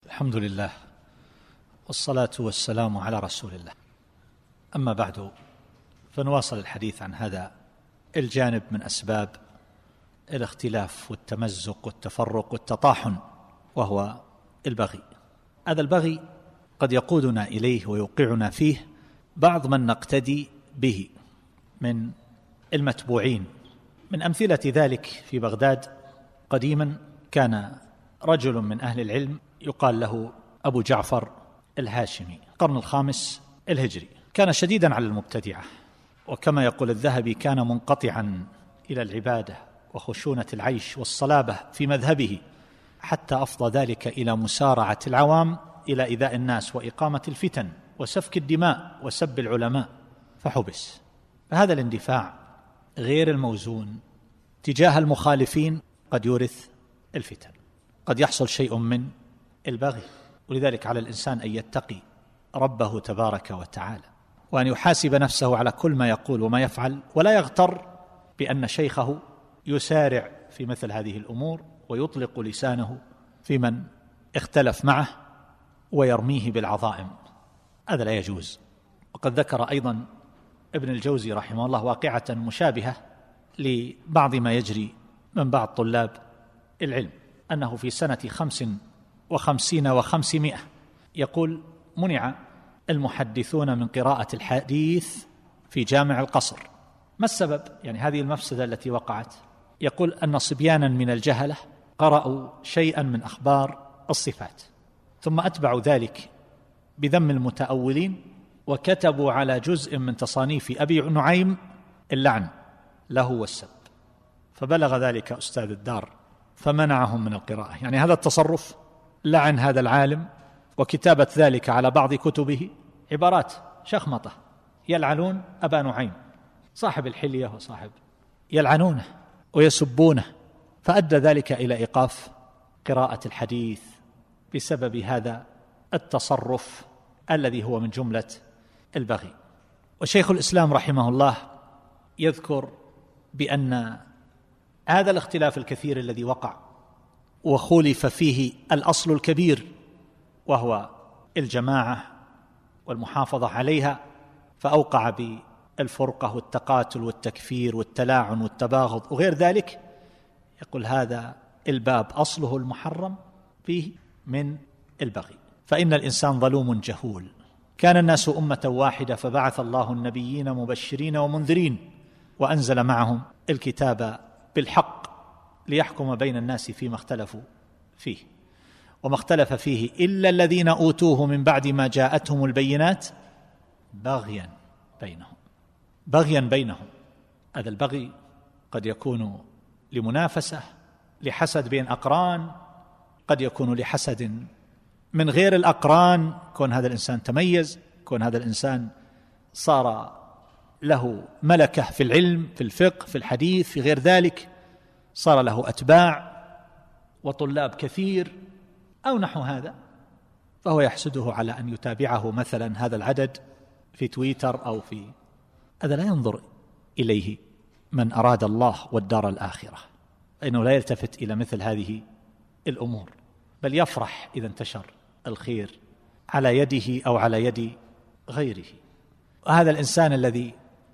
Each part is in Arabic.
الحمد لله والصلاة والسلام على رسول الله. أما بعد، فنواصل الحديث عن هذا الجانب من أسباب الاختلاف والتمزق والتفرق والتطاحن، وهو البغي. هذا البغي قد يقودنا إليه ويوقعنا فيه بعض من نقتدي به من المتبوعين. من أمثلة ذلك في بغداد قديما كان رجل من أهل العلم يقال له أبو جعفر الهاشمي، القرن الخامس الهجري. كان شديدا على المبتدعة، وكما يقول الذهبي كان منقطعا إلى العبادة وخشونة العيش والصلابة في مذهبه، حتى أفضى ذلك إلى مسارعة العوام إلى إيذاء الناس وإقامة الفتن وسفك الدماء وسب العلماء، فحبس. فهذا الاندفاع غير الموزون تجاه المخالفين قد يورث الفتن، قد يحصل شيء من البغي. ولذلك على الإنسان أن يتقي ربه تبارك وتعالى، وأن يحاسب نفسه على كل ما يقول وما يفعل، ولا يغتر بأن شيخه يسارع في مثل هذه الأمور ويطلق لسانه في من اختلف معه ويرميه بالعظائم. هذا لا يجوز. وقد ذكر أيضا ابن الجوزي رحمه الله واقعة مشابهة لبعض ما يجري من بعض طلاب العلم، أنه في سنة 55 و500 يقول منع المحدثون من قراءة الحديث في جامع القصر. ما السبب؟ يعني هذه المفسدة التي وقعت. يقول أن صبيانا من الجهلة قرأوا شيئا من أخبار الصفات، ثم أتبعوا ذلك بذم المتأولين، وكتبوا على جزء من تصانيف أبي نعيم اللعن له والسب، فبلغ ذلك أستاذ الدار فمنعهم من القراءة. يعني هذا التصرف لعن هذا العالم، وكتابة ذلك على بعض كتبه عبارات شخمطة، يلعنون أبا نعيم صاحب الحلية وصاحب، يلعنونه ويسبونه، فأدى ذلك إلى إيقاف قراءة الحديث بسبب هذا التصرف الذي هو من جملة البغي. وشيخ الإسلام رحمه الله يذكر بأن هذا الاختلاف الكثير الذي وقع وخولف فيه الأصل الكبير وهو الجماعة والمحافظة عليها، فأوقع بالفرقة والتقاتل والتكفير والتلاعن والتباغض وغير ذلك. يقول هذا الباب أصله المحرم فيه من البغي، فإن الإنسان ظلوم جهول. كان الناس أمة واحدة فبعث الله النبيين مبشرين ومنذرين وأنزل معهم الكتاب بالحق ليحكم بين الناس فيما اختلفوا فيه، وما اختلف فيه إلا الذين أوتوه من بعد ما جاءتهم البينات بغيا بينهم. بغيا بينهم. هذا البغي قد يكون لمنافسة، لحسد بين أقران، قد يكون لحسد من غير الأقران، كون هذا الإنسان تميز، كون هذا الإنسان صار له ملكة في العلم، في الفقه، في الحديث، في غير ذلك، صار له أتباع وطلاب كثير أو نحو هذا، فهو يحسده على أن يتابعه مثلا هذا العدد في تويتر أو في هذا. لا ينظر إليه من أراد الله والدار الآخرة، فإنه لا يلتفت إلى مثل هذه الأمور، بل يفرح إذا انتشر الخير على يده أو على يد غيره. وهذا الإنسان الذي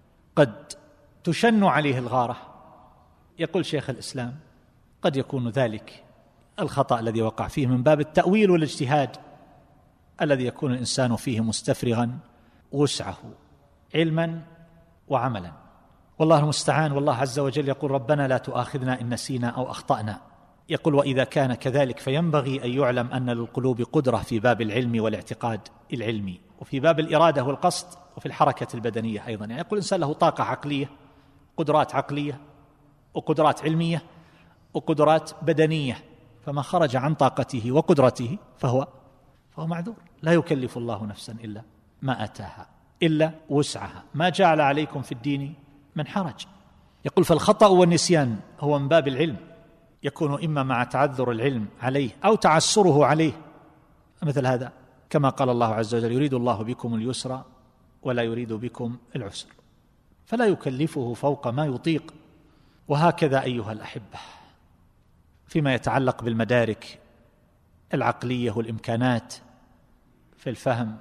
قد تشن عليه الغارة، يقول شيخ الإسلام قد يكون ذلك الخطأ الذي وقع فيه من باب التأويل والاجتهاد الذي يكون الإنسان فيه مستفرغا وسعه علما وعملا، والله المستعان. والله عز وجل يقول ربنا لا تؤاخذنا إن نسينا أو أخطأنا. يقول وإذا كان كذلك فينبغي أن يعلم أن للقلوب قدرة في باب العلم والاعتقاد العلمي، وفي باب الإرادة والقصد، وفي الحركة البدنية أيضا. يعني يقول الإنسان له طاقة عقلية، قدرات عقلية وقدرات علمية وقدرات بدنية، فما خرج عن طاقته وقدرته فهو معذور. لا يكلف الله نفسا إلا ما أتاها إلا وسعها، ما جعل عليكم في الدين من حرج. يقول فالخطأ والنسيان هو من باب العلم، يكون إما مع تعذر العلم عليه أو تعسره عليه، مثل هذا كما قال الله عز وجل يريد الله بكم اليسر ولا يريد بكم العسر، فلا يكلفه فوق ما يطيق. وهكذا أيها الأحبة فيما يتعلق بالمدارك العقلية والإمكانات في الفهم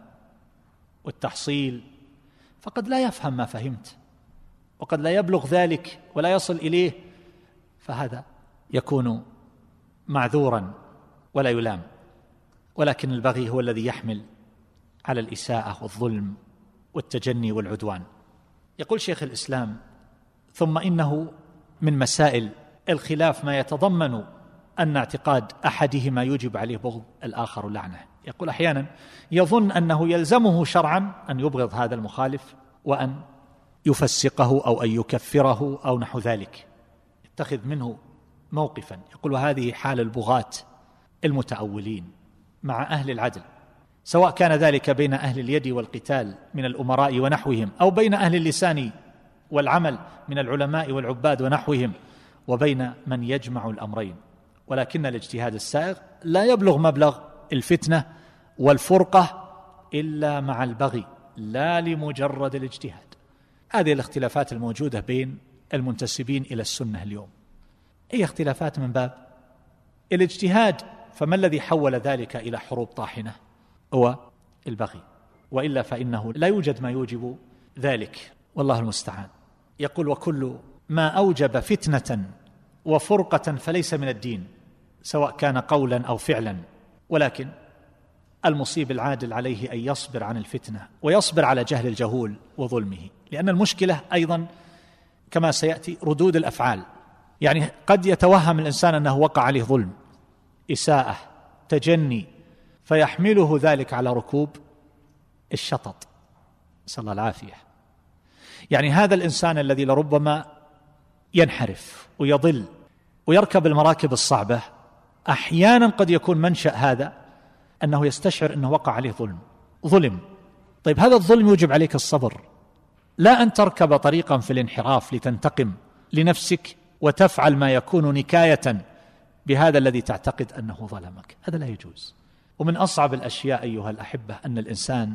والتحصيل، فقد لا يفهم ما فهمت، وقد لا يبلغ ذلك ولا يصل إليه، فهذا يكون معذورا ولا يلام. ولكن البغي هو الذي يحمل على الإساءة والظلم والتجني والعدوان. يقول شيخ الإسلام: ثم إنه من مسائل الخلاف ما يتضمن أن اعتقاد أحدهما يوجب عليه بغض الآخر لعنه. يقول أحيانا يظن أنه يلزمه شرعا أن يبغض هذا المخالف وأن يفسقه أو أن يكفره أو نحو ذلك، يتخذ منه موقفا. يقول: وهذه حال البغاة المتأولين مع أهل العدل، سواء كان ذلك بين أهل اليد والقتال من الأمراء ونحوهم، أو بين أهل اللسان والعمل من العلماء والعباد ونحوهم، وبين من يجمع الأمرين. ولكن الاجتهاد السائغ لا يبلغ مبلغ الفتنة والفرقة إلا مع البغي، لا لمجرد الاجتهاد. هذه الاختلافات الموجودة بين المنتسبين إلى السنة اليوم هي اختلافات من باب الاجتهاد، فما الذي حول ذلك إلى حروب طاحنة؟ هو البغي، وإلا فإنه لا يوجد ما يوجب ذلك، والله المستعان. يقول: وكل ما أوجب فتنة وفرقة فليس من الدين، سواء كان قولا أو فعلا. ولكن المصيب العادل عليه أن يصبر عن الفتنة ويصبر على جهل الجهول وظلمه، لأن المشكلة أيضا كما سيأتي ردود الأفعال. يعني قد يتوهم الإنسان أنه وقع عليه ظلم، إساءة، تجني، فيحمله ذلك على ركوب الشطط، نسأل الله العافية. يعني هذا الإنسان الذي لربما ينحرف ويضل ويركب المراكب الصعبة، أحيانا قد يكون منشأ هذا أنه يستشعر أنه وقع عليه ظلم. طيب هذا الظلم يوجب عليك الصبر، لا أن تركب طريقا في الانحراف لتنتقم لنفسك وتفعل ما يكون نكاية بهذا الذي تعتقد أنه ظلمك، هذا لا يجوز. ومن أصعب الأشياء أيها الأحبة أن الإنسان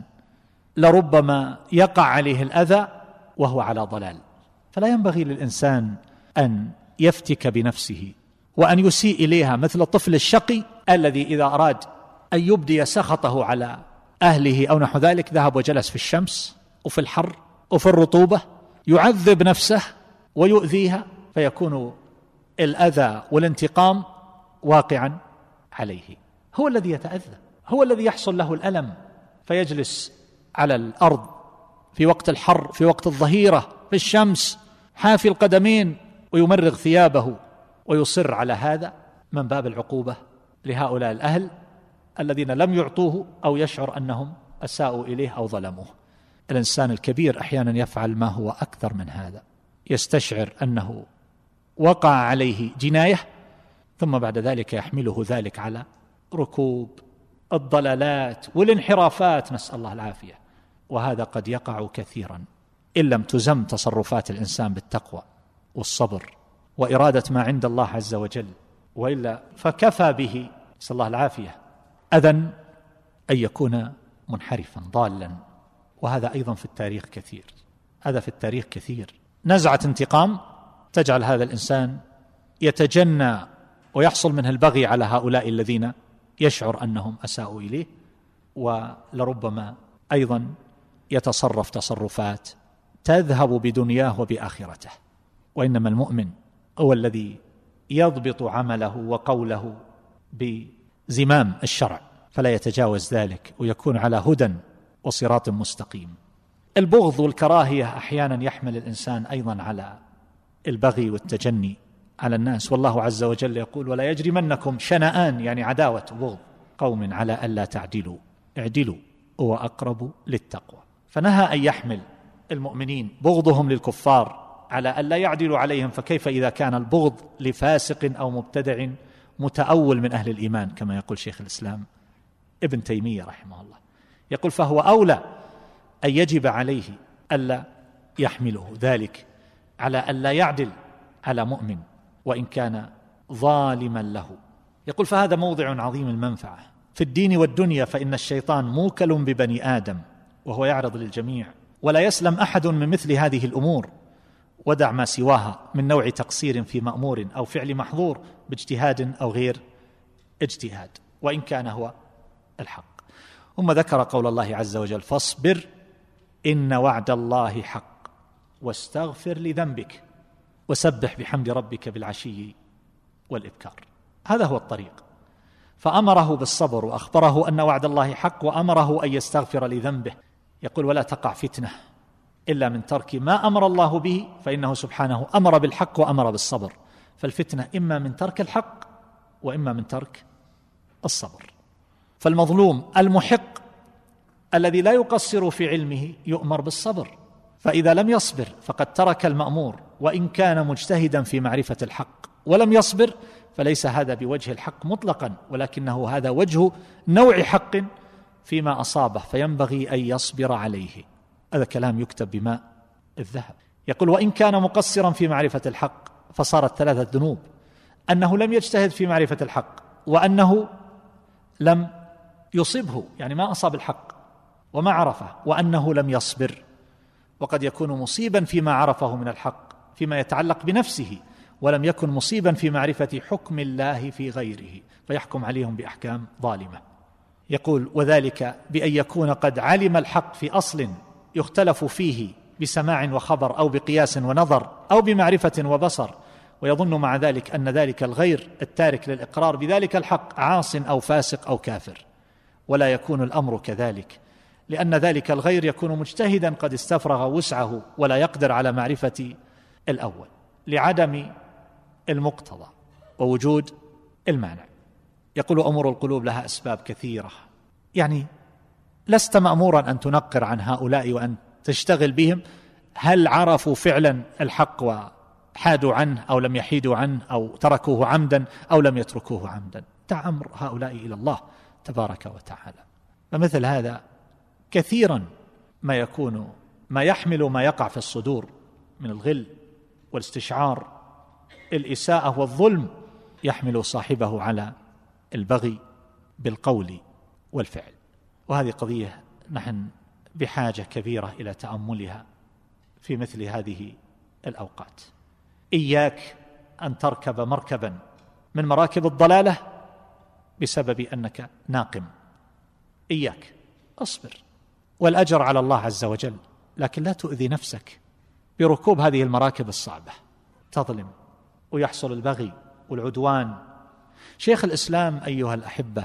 لربما يقع عليه الأذى وهو على ضلال، فلا ينبغي للإنسان أن يفتك بنفسه وأن يسيء إليها مثل الطفل الشقي الذي إذا أراد أن يبدي سخطه على أهله أو نحو ذلك ذهب وجلس في الشمس وفي الحر وفي الرطوبة، يعذب نفسه ويؤذيها، فيكون الأذى والانتقام واقعا عليه. هو الذي يتأذى، هو الذي يحصل له الألم، فيجلس على الأرض في وقت الحر، في وقت الظهيرة، في الشمس، حافي القدمين، ويمرغ ثيابه ويصر على هذا من باب العقوبة لهؤلاء الأهل الذين لم يعطوه أو يشعر أنهم أساءوا إليه أو ظلموه. الإنسان الكبير أحيانا يفعل ما هو أكثر من هذا، يستشعر أنه وقع عليه جناية، ثم بعد ذلك يحمله ذلك على ركوب الضلالات والانحرافات، نسأل الله العافية. وهذا قد يقع كثيرا إن لم تزم تصرفات الإنسان بالتقوى والصبر وإرادة ما عند الله عز وجل، وإلا فكفى به، نسأل الله العافية، أذن أن يكون منحرفا ضالا. وهذا أيضا في التاريخ كثير، هذا في التاريخ كثير. نزعة انتقام تجعل هذا الإنسان يتجنى ويحصل منه البغي على هؤلاء الذين يشعر أنهم أساءوا إليه، ولربما أيضا يتصرف تصرفات تذهب بدنياه وبآخرته. وإنما المؤمن هو الذي يضبط عمله وقوله بزمام الشرع، فلا يتجاوز ذلك ويكون على هدى وصراط مستقيم. البغض والكراهية أحيانا يحمل الإنسان أيضا على البغي والتجني على الناس، والله عز وجل يقول: ولا يجرمنكم شنآن، يعني عداوة وبغض، قوم على ألا تعدلوا اعدلوا هو أقرب للتقوى. فنهى أن يحمل المؤمنين بغضهم للكفار على ألا يعدلوا عليهم، فكيف إذا كان البغض لفاسق أو مبتدع متأول من أهل الإيمان، كما يقول شيخ الإسلام ابن تيمية رحمه الله. يقول: فهو أولى أن يجب عليه ألا يحمله ذلك على ألا يعدل على مؤمن وإن كان ظالما له. يقول: فهذا موضع عظيم المنفعة في الدين والدنيا، فإن الشيطان موكل ببني آدم وهو يعرض للجميع، ولا يسلم أحد من مثل هذه الأمور، ودع ما سواها من نوع تقصير في مأمور أو فعل محظور باجتهاد أو غير اجتهاد. وإن كان هو الحق. ثم ذكر قول الله عز وجل: فاصبر إن وعد الله حق واستغفر لذنبك وسبح بحمد ربك بالعشي والإبكار. هذا هو الطريق. فأمره بالصبر وأخبره أن وعد الله حق، وأمره أن يستغفر لذنبه. يقول: ولا تقع فتنة إلا من ترك ما أمر الله به، فإنه سبحانه أمر بالحق وأمر بالصبر، فالفتنة إما من ترك الحق وإما من ترك الصبر. فالمظلوم المحق الذي لا يقصر في علمه يؤمر بالصبر، فإذا لم يصبر فقد ترك المأمور، وإن كان مجتهدا في معرفة الحق ولم يصبر فليس هذا بوجه الحق مطلقا، ولكنه هذا وجه نوع حق فيما أصابه، فينبغي أن يصبر عليه. هذا كلام يكتب بماء الذهب. يقول: وإن كان مقصرا في معرفة الحق، فصارت 3 ذنوب: أنه لم يجتهد في معرفة الحق، وأنه لم يصبه يعني ما أصاب الحق وما عرفه، وأنه لم يصبر. وقد يكون مصيبا فيما عرفه من الحق فيما يتعلق بنفسه، ولم يكن مصيبا في معرفة حكم الله في غيره، فيحكم عليهم بأحكام ظالمة. يقول: وذلك بأن يكون قد علم الحق في أصل يختلف فيه بسماع وخبر أو بقياس ونظر أو بمعرفة وبصر، ويظن مع ذلك أن ذلك الغير التارك للإقرار بذلك الحق عاص أو فاسق أو كافر. ولا يكون الأمر كذلك، لأن ذلك الغير يكون مجتهدا قد استفرغ وسعه ولا يقدر على معرفة الأول لعدم المقتضى ووجود المانع. يقول: أمور القلوب لها أسباب كثيرة، يعني لست مأمورا أن تنقر عن هؤلاء وأن تشتغل بهم هل عرفوا فعلا الحق وحادوا عنه أو لم يحيدوا عنه أو تركوه عمدا أو لم يتركوه عمدا. دع أمر هؤلاء إلى الله تبارك وتعالى. فمثل هذا كثيرا ما يكون ما يحمل ما يقع في الصدور من الغل والاستشعار الإساءة والظلم يحمل صاحبه على البغي بالقول والفعل. وهذه قضية نحن بحاجة كبيرة إلى تأملها في مثل هذه الأوقات. إياك أن تركب مركبا من مراكب الضلالة بسبب أنك ناقم. إياك، أصبر، والأجر على الله عز وجل، لكن لا تؤذي نفسك بركوب هذه المراكب الصعبة، تظلم ويحصل البغي والعدوان. شيخ الإسلام أيها الأحبة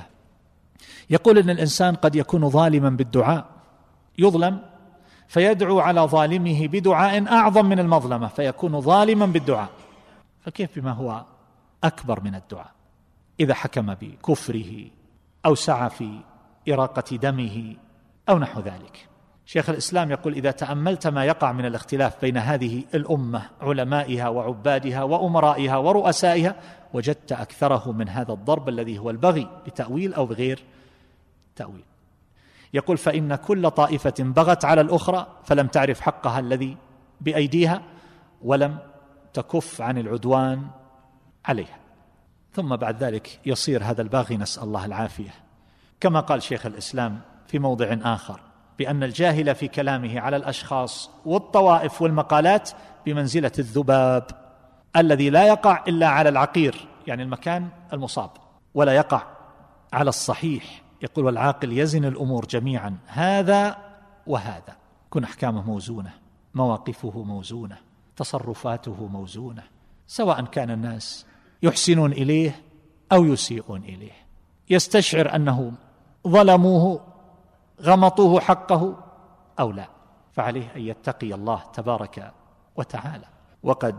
يقول إن الإنسان قد يكون ظالما بالدعاء، يظلم فيدعو على ظالمه بدعاء أعظم من المظلمة فيكون ظالما بالدعاء، فكيف بما هو أكبر من الدعاء إذا حكم بكفره أو سعى في إراقة دمه أو نحو ذلك. شيخ الإسلام يقول: إذا تأملت ما يقع من الاختلاف بين هذه الأمة علمائها وعبادها وأمرائها ورؤسائها، وجدت أكثره من هذا الضرب الذي هو البغي بتأويل أو بغير تأويل. يقول: فإن كل طائفة بغت على الأخرى فلم تعرف حقها الذي بأيديها ولم تكف عن العدوان عليها، ثم بعد ذلك يصير هذا الباغي، نسأل الله العافية، كما قال شيخ الإسلام في موضع آخر بأن الجاهل في كلامه على الأشخاص والطوائف والمقالات بمنزلة الذباب الذي لا يقع إلا على العقير يعني المكان المصاب ولا يقع على الصحيح. يقول: والعاقل يزن الأمور جميعا، هذا وهذا، كن أحكامه موزونة، مواقفه موزونة، تصرفاته موزونة، سواء كان الناس يحسنون إليه أو يسيئون إليه، يستشعر أنه ظلموه غمطوه حقه أو لا، فعليه أن يتقي الله تبارك وتعالى. وقد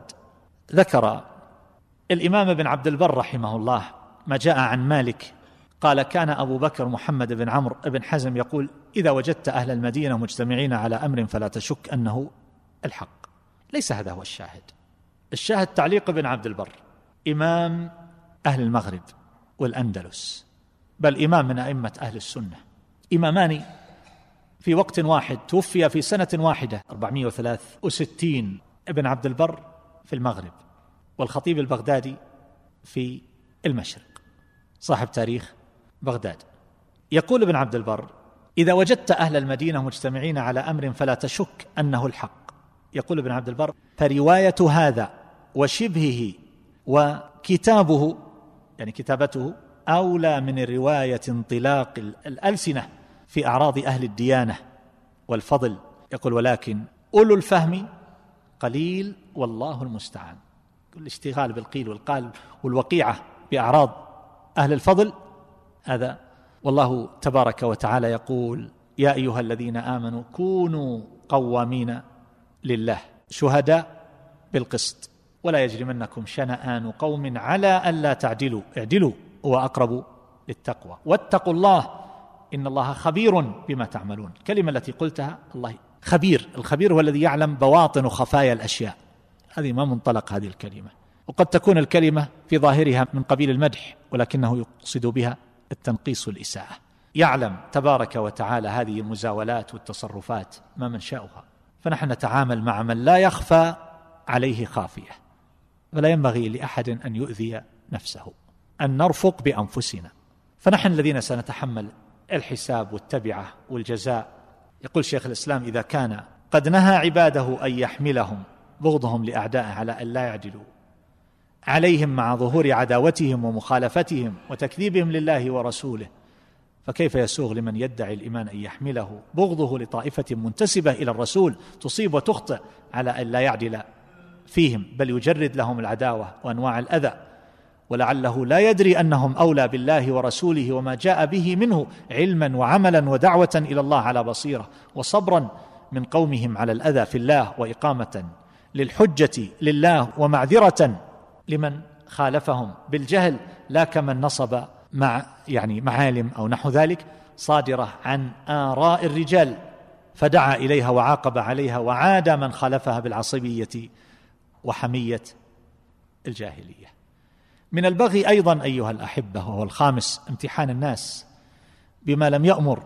ذكر الإمام ابن عبد البر رحمه الله ما جاء عن مالك قال: كان أبو بكر محمد بن عمرو بن حزم يقول: إذا وجدت أهل المدينة مجتمعين على أمر فلا تشك أنه الحق. ليس هذا هو الشاهد. الشاهد تعليق ابن عبد البر، إمام أهل المغرب والأندلس، بل إمام من أئمة أهل السنة، إمامان في وقت واحد، توفي في سنة واحدة 463 ابن عبد البر في المغرب والخطيب البغدادي في المشرق، صاحب تاريخ بغداد. يقول ابن عبد البر: إذا وجدت أهل المدينة مجتمعين على أمر فلا تشك أنه الحق. يقول ابن عبد البر: فرواية هذا وشبهه وكتابه يعني كتابته أولى من رواية انطلاق الألسنة في أعراض أهل الديانة والفضل. يقول ولكن أولو الفهم قليل والله المستعان. الاشتغال بالقيل والقال والوقيعة بأعراض أهل الفضل هذا. والله تبارك وتعالى يقول يا أيها الذين آمنوا كونوا قوامين لله شهداء بالقسط ولا يجرمنكم شنآن قوم على ألا تعدلوا اعدلوا هو أقرب للتقوى واتقوا الله إن الله خبير بما تعملون. الكلمة التي قلتها الله خبير، الخبير هو الذي يعلم بواطن وخفايا الأشياء. هذه ما منطلق هذه الكلمة. وقد تكون الكلمة في ظاهرها من قبيل المدح ولكنه يقصد بها التنقيص والإساءة. يعلم تبارك وتعالى هذه المزاولات والتصرفات ما منشأها، فنحن نتعامل مع من لا يخفى عليه خافية، فلا ينبغي لأحد أن يؤذي نفسه، أن نرفق بأنفسنا، فنحن الذين سنتحمل الحساب والتبعة والجزاء. يقول شيخ الإسلام إذا كان قد نهى عباده أن يحملهم بغضهم لأعدائه على أن لا يعدلوا عليهم مع ظهور عداوتهم ومخالفتهم وتكذيبهم لله ورسوله، فكيف يسوغ لمن يدعي الإيمان أن يحمله بغضه لطائفة منتسبة إلى الرسول تصيب وتخطئ على أن لا يعدل فيهم بل يجرد لهم العداوة وأنواع الأذى، ولعله لا يدري أنهم أولى بالله ورسوله وما جاء به منه علما وعملا ودعوة إلى الله على بصيرة وصبرا من قومهم على الأذى في الله وإقامة للحجة لله ومعذرة لمن خالفهم بالجهل، لا كمن نصب معالم أو نحو ذلك صادرة عن آراء الرجال فدعا إليها وعاقب عليها وعاد من خالفها بالعصبية وحمية الجاهلية. من البغي أيضا أيها الأحبة وهو الخامس امتحان الناس بما لم يأمر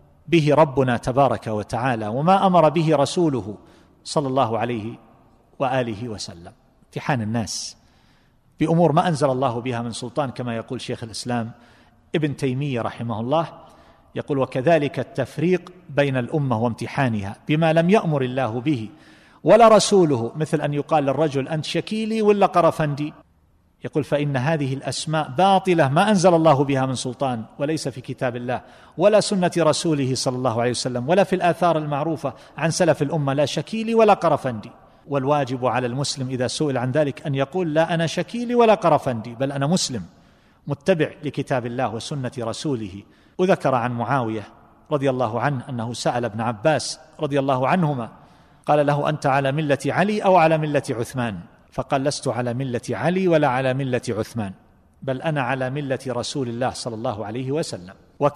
به ربنا تبارك وتعالى وما أمر به رسوله صلى الله عليه وآله وسلم. امتحان الناس بأمور ما أنزل الله بها من سلطان، كما يقول شيخ الإسلام ابن تيمية رحمه الله، يقول وكذلك التفريق بين الأمة وامتحانها بما لم يأمر الله به ولا رسوله، مثل أن يقال للرجل أنت شكيلي ولا قرفندي. يقول فإن هذه الأسماء باطلة ما أنزل الله بها من سلطان وليس في كتاب الله ولا سنة رسوله صلى الله عليه وسلم ولا في الآثار المعروفة عن سلف الأمة، لا شكيلي ولا قرفندي. والواجب على المسلم إذا سئل عن ذلك أن يقول لا أنا شكيلي ولا قرفندي، بل أنا مسلم متبع لكتاب الله وسنة رسوله. وذكر عن معاوية رضي الله عنه أنه سأل ابن عباس رضي الله عنهما قال له أنت على ملة علي أو على ملة عثمان؟ فقال لست على ملة علي ولا على ملة عثمان، بل أنا على ملة رسول الله صلى الله عليه وسلم.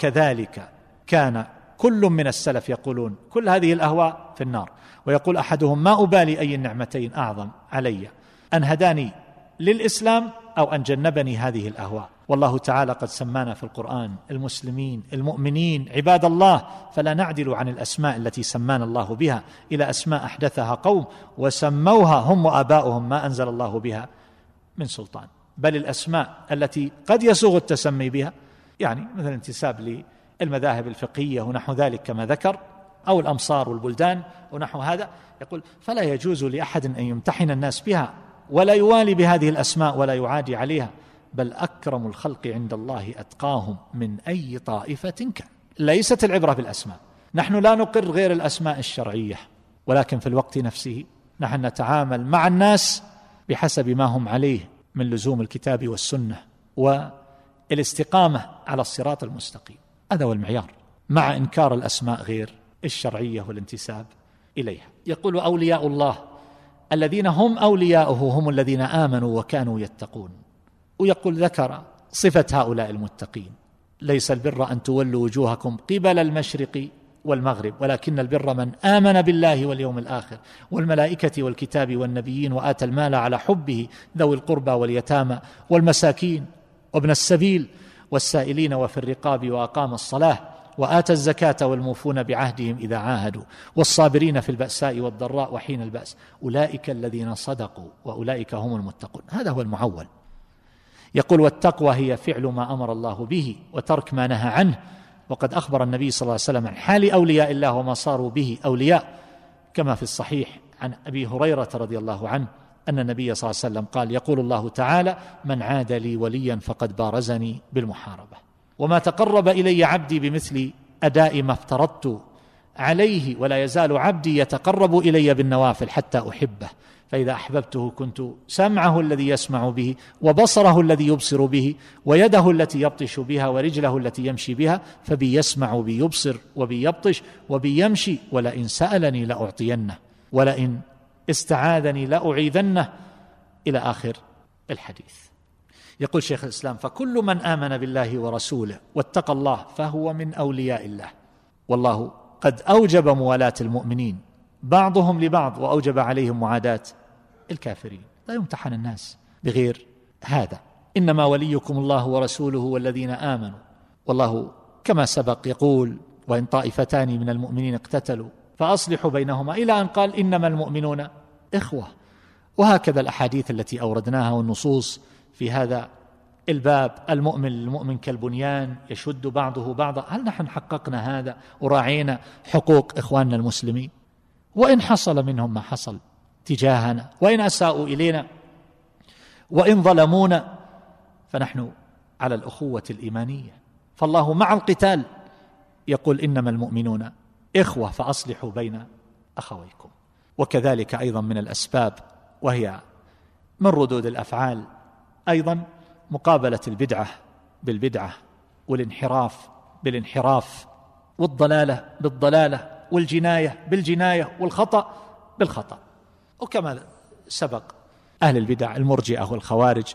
وكذلك كان كل من السلف يقولون كل هذه الأهواء في النار، ويقول أحدهم ما أبالي أي النعمتين أعظم علي أن هداني للإسلام أو أن جنبني هذه الأهواء. والله تعالى قد سمانا في القرآن المسلمين المؤمنين عباد الله، فلا نعدل عن الأسماء التي سمانا الله بها إلى أسماء أحدثها قوم وسموها هم وآباؤهم ما أنزل الله بها من سلطان، بل الأسماء التي قد يسوغ التسمي بها مثل انتساب للمذاهب الفقهية ونحو ذلك كما ذكر، أو الأمصار والبلدان ونحو هذا. يقول فلا يجوز لأحد أن يمتحن الناس بها ولا يوالي بهذه الأسماء ولا يعادي عليها، بل أكرم الخلق عند الله أتقاهم من أي طائفة كان. ليست العبرة بالأسماء، نحن لا نقر غير الأسماء الشرعية، ولكن في الوقت نفسه نحن نتعامل مع الناس بحسب ما هم عليه من لزوم الكتاب والسنة والاستقامة على الصراط المستقيم. هذا هو المعيار، مع إنكار الأسماء غير الشرعية والانتساب إليها. يقول أولياء الله الذين هم أولياؤه هم الذين آمنوا وكانوا يتقون. ويقول ذكر صفة هؤلاء المتقين ليس البر أن تولوا وجوهكم قبل المشرق والمغرب ولكن البر من آمن بالله واليوم الآخر والملائكة والكتاب والنبيين وآتى المال على حبه ذوي القربى واليتامى والمساكين وابن السبيل والسائلين وفي الرقاب وأقام الصلاة وآتى الزكاة والموفون بعهدهم إذا عاهدوا والصابرين في البأساء والضراء وحين البأس أولئك الذين صدقوا وأولئك هم المتقون. هذا هو المعول. يقول والتقوى هي فعل ما أمر الله به وترك ما نهى عنه. وقد أخبر النبي صلى الله عليه وسلم عن حال أولياء الله وما صاروا به أولياء، كما في الصحيح عن أبي هريرة رضي الله عنه أن النبي صلى الله عليه وسلم قال: يقول الله تعالى: من عاد لي وليا فقد بارزني بالمحاربة. وما تقرب إلي عبدي بمثل أداء ما افترضت عليه، ولا يزال عبدي يتقرب إلي بالنوافل حتى أحبه، فإذا أحببته كنت سمعه الذي يسمع به، وبصره الذي يبصر به، ويده التي يبطش بها، ورجله التي يمشي بها، فبي يسمع وبي يبصر وبي يبطش وبي يمشي، ولئن سألني لأعطينه، ولئن استعاذني لأعيذنه، إلى آخر الحديث. يقول شيخ الإسلام: فكل من آمن بالله ورسوله واتقى الله فهو من أولياء الله، والله قد أوجب موالاة المؤمنين بعضهم لبعض، وأوجب عليهم معاداة الكافرين. لا يمتحن الناس بغير هذا. إنما وليكم الله ورسوله والذين آمنوا، والله كما سبق يقول: وإن طائفتان من المؤمنين اقتتلوا فأصلحوا بينهما، إلى أن قال: إنما المؤمنون إخوة. وهكذا الأحاديث التي أوردناها والنصوص في هذا الباب: المؤمن للمؤمن كالبنيان يشد بعضه بعضا. هل نحن حققنا هذا وراعينا حقوق إخواننا المسلمين؟ وإن حصل منهم ما حصل تجاهنا، وإن أساءوا إلينا، وإن ظلمونا، فنحن على الأخوة الإيمانية. فالله مع القتال يقول: إنما المؤمنون إخوة فأصلحوا بين أخويكم. وكذلك أيضا من الأسباب، وهي من ردود الأفعال أيضا، مقابلة البدعة بالبدعة، والانحراف بالانحراف، والضلالة بالضلالة، والجناية بالجناية، والخطأ بالخطأ. وكما سبق أهل البدع المرجئة والخوارج،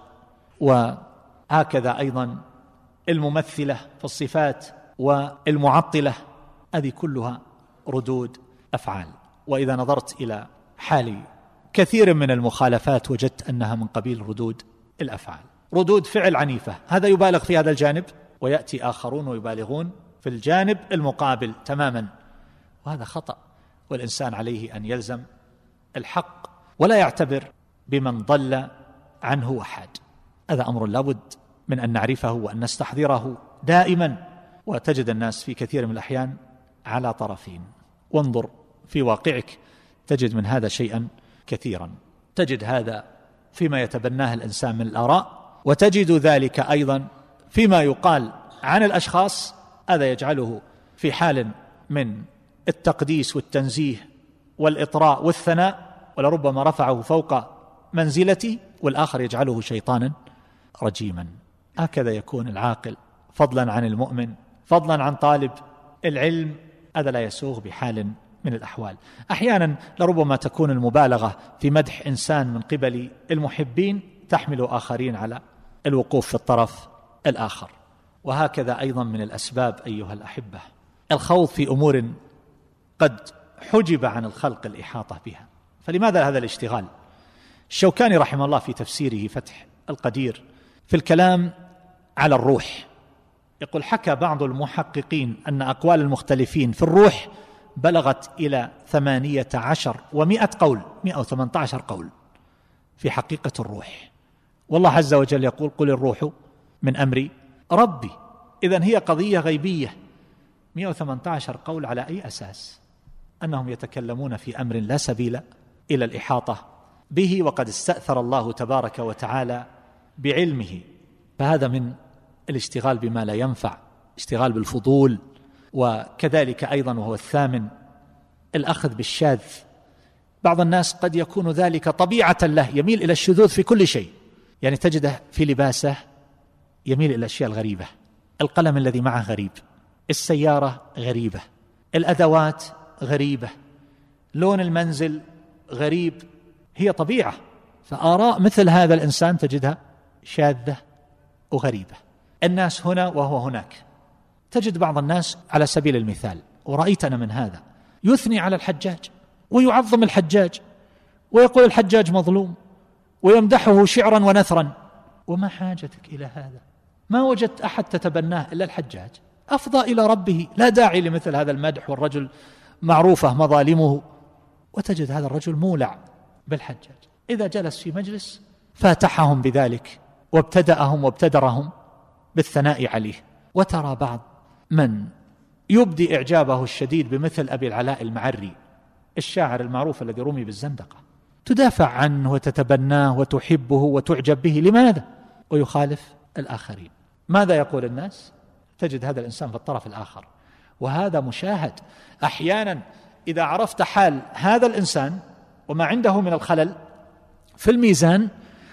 وهكذا أيضا الممثلة في الصفات والمعطلة، هذه كلها ردود أفعال. وإذا نظرت إلى حال كثير من المخالفات وجدت أنها من قبيل ردود الأفعال، ردود فعل عنيفة. هذا يبالغ في هذا الجانب، ويأتي آخرون ويبالغون في الجانب المقابل تماما، وهذا خطأ. والإنسان عليه أن يلزم الحق ولا يعتبر بمن ضل عنه وحاد. هذا أمر لابد من أن نعرفه وأن نستحضره دائما. وتجد الناس في كثير من الأحيان على طرفين، وانظر في واقعك تجد من هذا شيئا كثيرا. تجد هذا فيما يتبناه الإنسان من الآراء، وتجد ذلك أيضا فيما يقال عن الأشخاص. هذا يجعله في حال من التقديس والتنزيه والإطراء والثناء، ولربما رفعه فوق منزلته، والآخر يجعله شيطانا رجيما. هكذا يكون العاقل، فضلا عن المؤمن، فضلا عن طالب العلم. هذا لا يسوغ بحال من الأحوال. أحيانا لربما تكون المبالغة في مدح إنسان من قبل المحبين تحمل آخرين على الوقوف في الطرف الآخر. وهكذا أيضا من الأسباب أيها الأحبة الخوض في أمور قد حجب عن الخلق الإحاطة بها. فلماذا هذا الاشتغال؟ الشوكاني رحمه الله في تفسيره فتح القدير في الكلام على الروح يقول: حكى بعض المحققين أن أقوال المختلفين في الروح بلغت إلى 18 و100 قول، 118 قول في حقيقة الروح. والله عز وجل يقول: قل الروح من أمر ربي. إذن هي قضية غيبية. 118 قول على أي أساس؟ أنهم يتكلمون في أمر لا سبيل إلى الإحاطة به، وقد استأثر الله تبارك وتعالى بعلمه. فهذا من الاشتغال بما لا ينفع، اشتغال بالفضول. وكذلك أيضا وهو الثامن الأخذ بالشاذ. بعض الناس قد يكون ذلك طبيعة له، يميل إلى الشذوذ في كل شيء. يعني تجده في لباسه يميل إلى الأشياء الغريبة، القلم الذي معه غريب، السيارة غريبة، الأدوات غريبة، لون المنزل غريب. هي طبيعة. فآراء مثل هذا الإنسان تجدها شاذة وغريبة. الناس هنا وهو هناك. تجد بعض الناس على سبيل المثال، ورأيت أنا من هذا، يثني على الحجاج ويعظم الحجاج ويقول الحجاج مظلوم، ويمدحه شعرا ونثرا. وما حاجتك إلى هذا؟ ما وجدت أحد تتبناه إلا الحجاج، أفضى إلى ربه، لا داعي لمثل هذا المدح. والرجل معروفة مظالمه، وتجد هذا الرجل مولع بالحجاج. إذا جلس في مجلس فاتحهم بذلك وابتدأهم وابتدرهم بالثناء عليه. وترى بعض من يبدي إعجابه الشديد بمثل أبي العلاء المعري، الشاعر المعروف الذي رمي بالزندقة، تدافع عنه وتتبناه وتحبه وتعجب به، لماذا؟ ويخالف الآخرين. ماذا يقول الناس؟ تجد هذا الإنسان في الطرف الآخر، وهذا مشاهد. أحيانا إذا عرفت حال هذا الإنسان وما عنده من الخلل في الميزان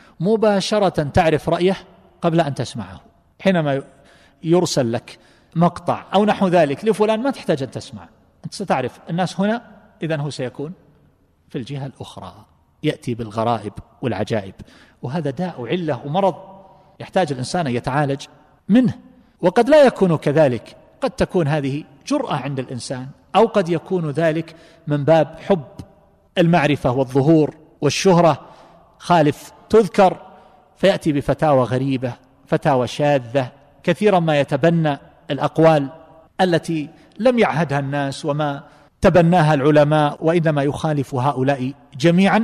مباشرة تعرف رأيه قبل أن تسمعه. حينما يرسل لك مقطع أو نحو ذلك لفلان ما تحتاج أن تسمع، أنت ستعرف الناس هنا، إذن هو سيكون في الجهة الأخرى، يأتي بالغرائب والعجائب. وهذا داء وعلة ومرض يحتاج الإنسان أن يتعالج منه. وقد لا يكون كذلك، قد تكون هذه جرأة عند الإنسان، أو قد يكون ذلك من باب حب المعرفة والظهور والشهرة، خالف تذكر فيأتي بفتاوى غريبة، فتاوى شاذة، كثيرا ما يتبنى الأقوال التي لم يعهدها الناس وما تبناها العلماء، وإنما يخالف هؤلاء جميعا،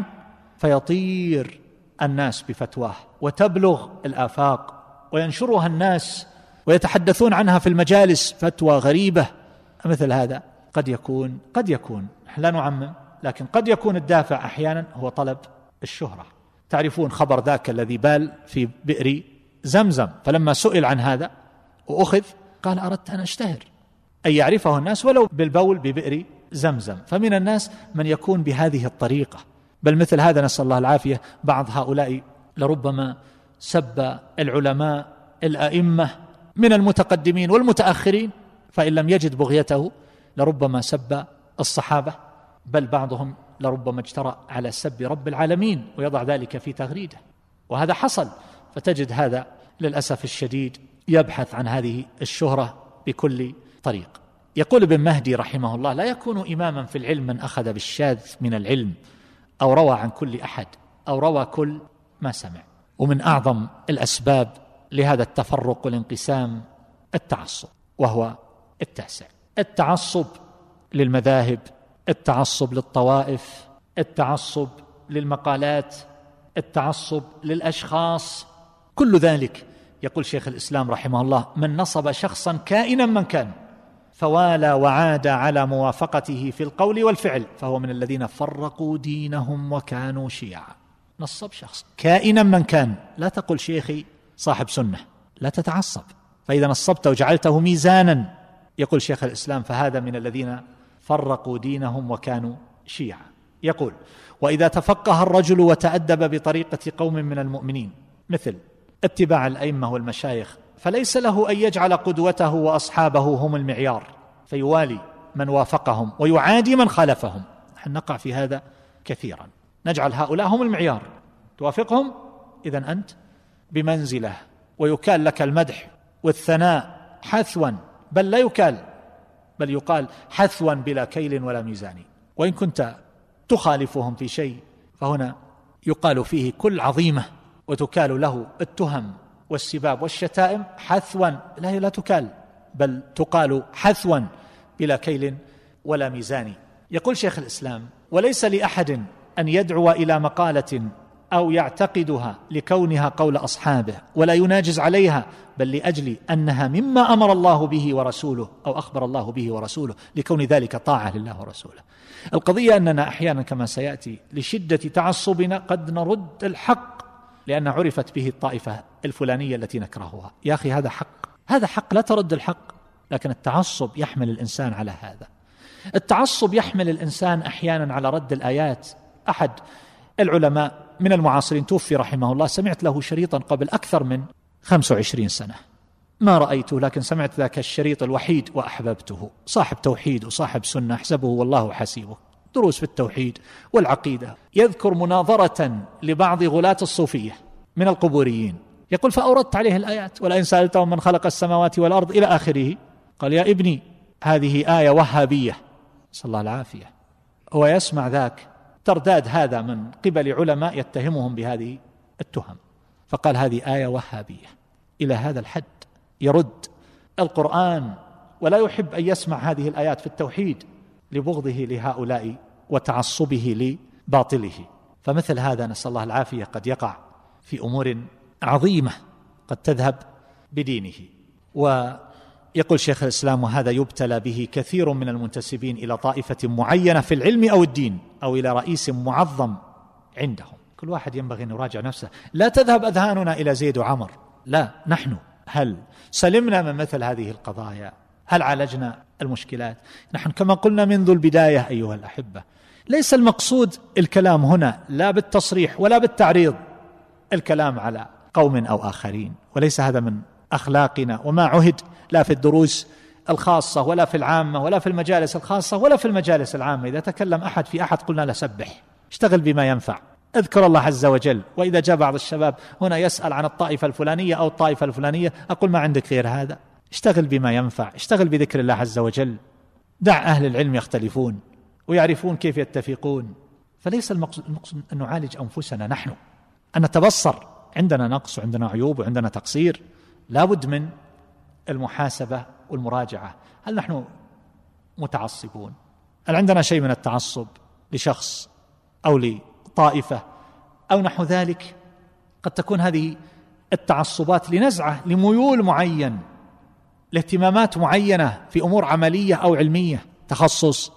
فيطير الناس بفتواه وتبلغ الآفاق وينشرها الناس ويتحدثون عنها في المجالس، فتوى غريبة. مثل هذا قد يكون لا نعمم، لكن قد يكون الدافع أحيانا هو طلب الشهرة. تعرفون خبر ذاك الذي بال في بئر زمزم، فلما سئل عن هذا وأخذ قال أردت أن أشتهر، أن يعرفه الناس ولو بالبول ببئر زمزم. فمن الناس من يكون بهذه الطريقة، بل مثل هذا نسأل الله العافية. بعض هؤلاء لربما سب العلماء الأئمة من المتقدمين والمتأخرين، فإن لم يجد بغيته لربما سب الصحابة، بل بعضهم لربما اجترأ على سب رب العالمين ويضع ذلك في تغريده، وهذا حصل. فتجد هذا للأسف الشديد يبحث عن هذه الشهرة بكل طريق. يقول ابن مهدي رحمه الله: لا يكون إماما في العلم من أخذ بالشاذ من العلم أو روى عن كل أحد أو روى كل ما سمع. ومن أعظم الأسباب لهذا التفرق والانقسام التعصب، وهو التاسع: التعصب للمذاهب، التعصب للطوائف، التعصب للمقالات، التعصب للأشخاص. كل ذلك يقول شيخ الإسلام رحمه الله: من نصب شخصا كائنا من كان فوالى وعاد على موافقته في القول والفعل فهو من الذين فرقوا دينهم وكانوا شيعا. نصب شخص كائنا من كان، لا تقل شيخي صاحب سنة، لا تتعصب. فإذا نصبت وجعلته ميزانا، يقول شيخ الإسلام، فهذا من الذين فرقوا دينهم وكانوا شيعا. يقول: وإذا تفقه الرجل وتأدب بطريقة قوم من المؤمنين مثل اتباع الأئمة والمشايخ، فليس له أن يجعل قدوته وأصحابه هم المعيار فيوالي من وافقهم ويعادي من خالفهم. نحن نقع في هذا كثيرا، نجعل هؤلاء هم المعيار، توافقهم إذن أنت بمنزله، ويكال لك المدح والثناء حثوا، بل لا يكال، بل يقال حثوا بلا كيل ولا ميزان. وإن كنت تخالفهم في شيء فهنا يقال فيه كل عظيمة، وتكال له التهم والسباب والشتائم حثوا، لا تكال، بل تقال حثوا بلا كيل ولا ميزان. يقول شيخ الإسلام: وليس لأحد أن يدعو إلى مقالة أو يعتقدها لكونها قول أصحابه ولا يناجز عليها، بل لأجل أنها مما أمر الله به ورسوله أو أخبر الله به ورسوله، لكون ذلك طاعة لله ورسوله. القضية أننا أحيانا كما سيأتي لشدة تعصبنا قد نرد الحق لأن عرفت به الطائفة الفلانية التي نكرهها. يا أخي هذا حق، هذا حق، لا ترد الحق. لكن التعصب يحمل الإنسان على هذا. التعصب يحمل الإنسان أحيانا على رد الآيات. أحد العلماء من المعاصرين توفي رحمه الله، سمعت له شريطا قبل أكثر من 25 سنة، ما رأيته لكن سمعت ذاك الشريط الوحيد وأحببته. صاحب توحيد وصاحب سنة، أحسبه والله حسيبه، دروس في التوحيد والعقيدة. يذكر مناظرة لبعض غلاة الصوفية من القبوريين، يقول: فأوردت عليه الآيات: ولئن سألتهم من خلق السماوات والأرض إلى آخره. قال: يا ابني هذه آية وهابية، صلى الله العافية. هو يسمع ذاك ترداد هذا من قبل علماء يتهمهم بهذه التهم، فقال: هذه آية وهابية. إلى هذا الحد يرد القرآن ولا يحب أن يسمع هذه الآيات في التوحيد لبغضه لهؤلاء وتعصبه لباطله. فمثل هذا نسأل الله العافية قد يقع في أمور عظيمة قد تذهب بدينه. ويقول شيخ الإسلام: وهذا يبتلى به كثير من المنتسبين إلى طائفة معينة في العلم أو الدين أو إلى رئيس معظم عندهم. كل واحد ينبغي أن يراجع نفسه. لا تذهب أذهاننا إلى زيد وعمر، لا، نحن هل سلمنا من مثل هذه القضايا؟ هل عالجنا المشكلات؟ نحن كما قلنا منذ البداية أيها الأحبة، ليس المقصود الكلام هنا لا بالتصريح ولا بالتعريض الكلام على قوم أو آخرين، وليس هذا من أخلاقنا، وما عهد لا في الدروس الخاصة ولا في العامة ولا في المجالس الخاصة ولا في المجالس العامة. إذا تكلم أحد في أحد قلنا له سبح، اشتغل بما ينفع، اذكر الله عز وجل. وإذا جاء بعض الشباب هنا يسأل عن الطائفة الفلانية أو الطائفة الفلانية، أقول ما عندك غير هذا، اشتغل بما ينفع، اشتغل بذكر الله عز وجل. دع أهل العلم يختلفون ويعرفون كيف يتفقون. فليس المقصود أن نعالج أنفسنا نحن، أن نتبصر عندنا نقص وعندنا عيوب وعندنا تقصير. لا بد من المحاسبة والمراجعة. هل نحن متعصبون؟ هل عندنا شيء من التعصب لشخص أو لطائفة أو نحو ذلك؟ قد تكون هذه التعصبات لنزعة، لميول معين، لاهتمامات معينة في أمور عملية أو علمية، تخصص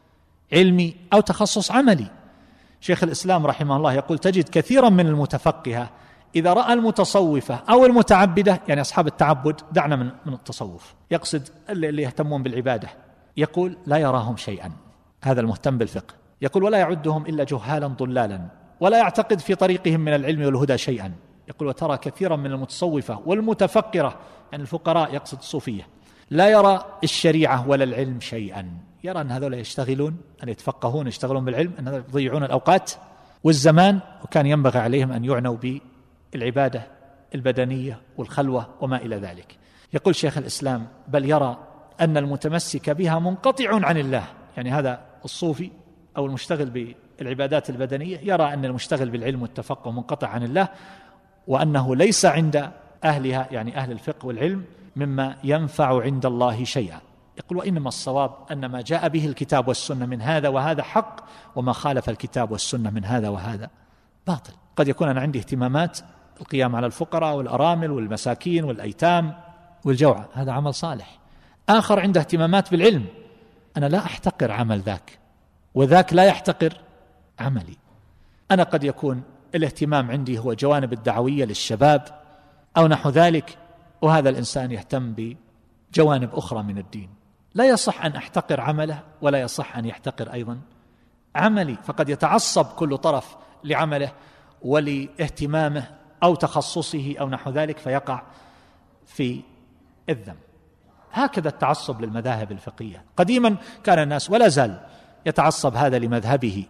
علمي أو تخصص عملي. شيخ الإسلام رحمه الله يقول: تجد كثيرا من المتفقهة إذا رأى المتصوفة أو المتعبدة، يعني أصحاب التعبد، دعنا من التصوف، يقصد اللي يهتمون بالعبادة، يقول لا يراهم شيئا. هذا المهتم بالفقه يقول: ولا يعدهم إلا جهالا ضلالا، ولا يعتقد في طريقهم من العلم والهدى شيئا. يقول: وترى كثيرا من المتصوفة والمتفقرة، يعني الفقراء، يقصد الصوفية، لا يرى الشريعة ولا العلم شيئا. يرى أن هذول يشتغلون، أن يتفقهون، يشتغلون بالعلم، أن يضيعون الأوقات والزمان، وكان ينبغي عليهم أن يعنوا بالعبادة البدنية والخلوة وما إلى ذلك. يقول شيخ الإسلام: بل يرى أن المتمسك بها منقطع عن الله. يعني هذا الصوفي أو المشتغل بالعبادات البدنية يرى أن المشتغل بالعلم والتفقه منقطع عن الله، وأنه ليس عند أهلها، يعني أهل الفقه والعلم، مما ينفع عند الله شيئا. يقول: وإنما الصواب أن ما جاء به الكتاب والسنة من هذا وهذا حق، وما خالف الكتاب والسنة من هذا وهذا باطل. قد يكون أنا عندي اهتمامات القيام على الفقراء والأرامل والمساكين والأيتام والجوعى، هذا عمل صالح. آخر عنده اهتمامات بالعلم، أنا لا أحتقر عمل ذاك، وذاك لا يحتقر عملي. أنا قد يكون الاهتمام عندي هو جوانب الدعوية للشباب أو نحو ذلك، وهذا الإنسان يهتم بجوانب أخرى من الدين. لا يصح أن أحتقر عمله، ولا يصح أن يحتقر أيضا عملي، فقد يتعصب كل طرف لعمله ولاهتمامه أو تخصصه أو نحو ذلك، فيقع في الذنب. هكذا التعصب للمذاهب الفقهية. قديما كان الناس، ولا زال، يتعصب هذا لمذهبه،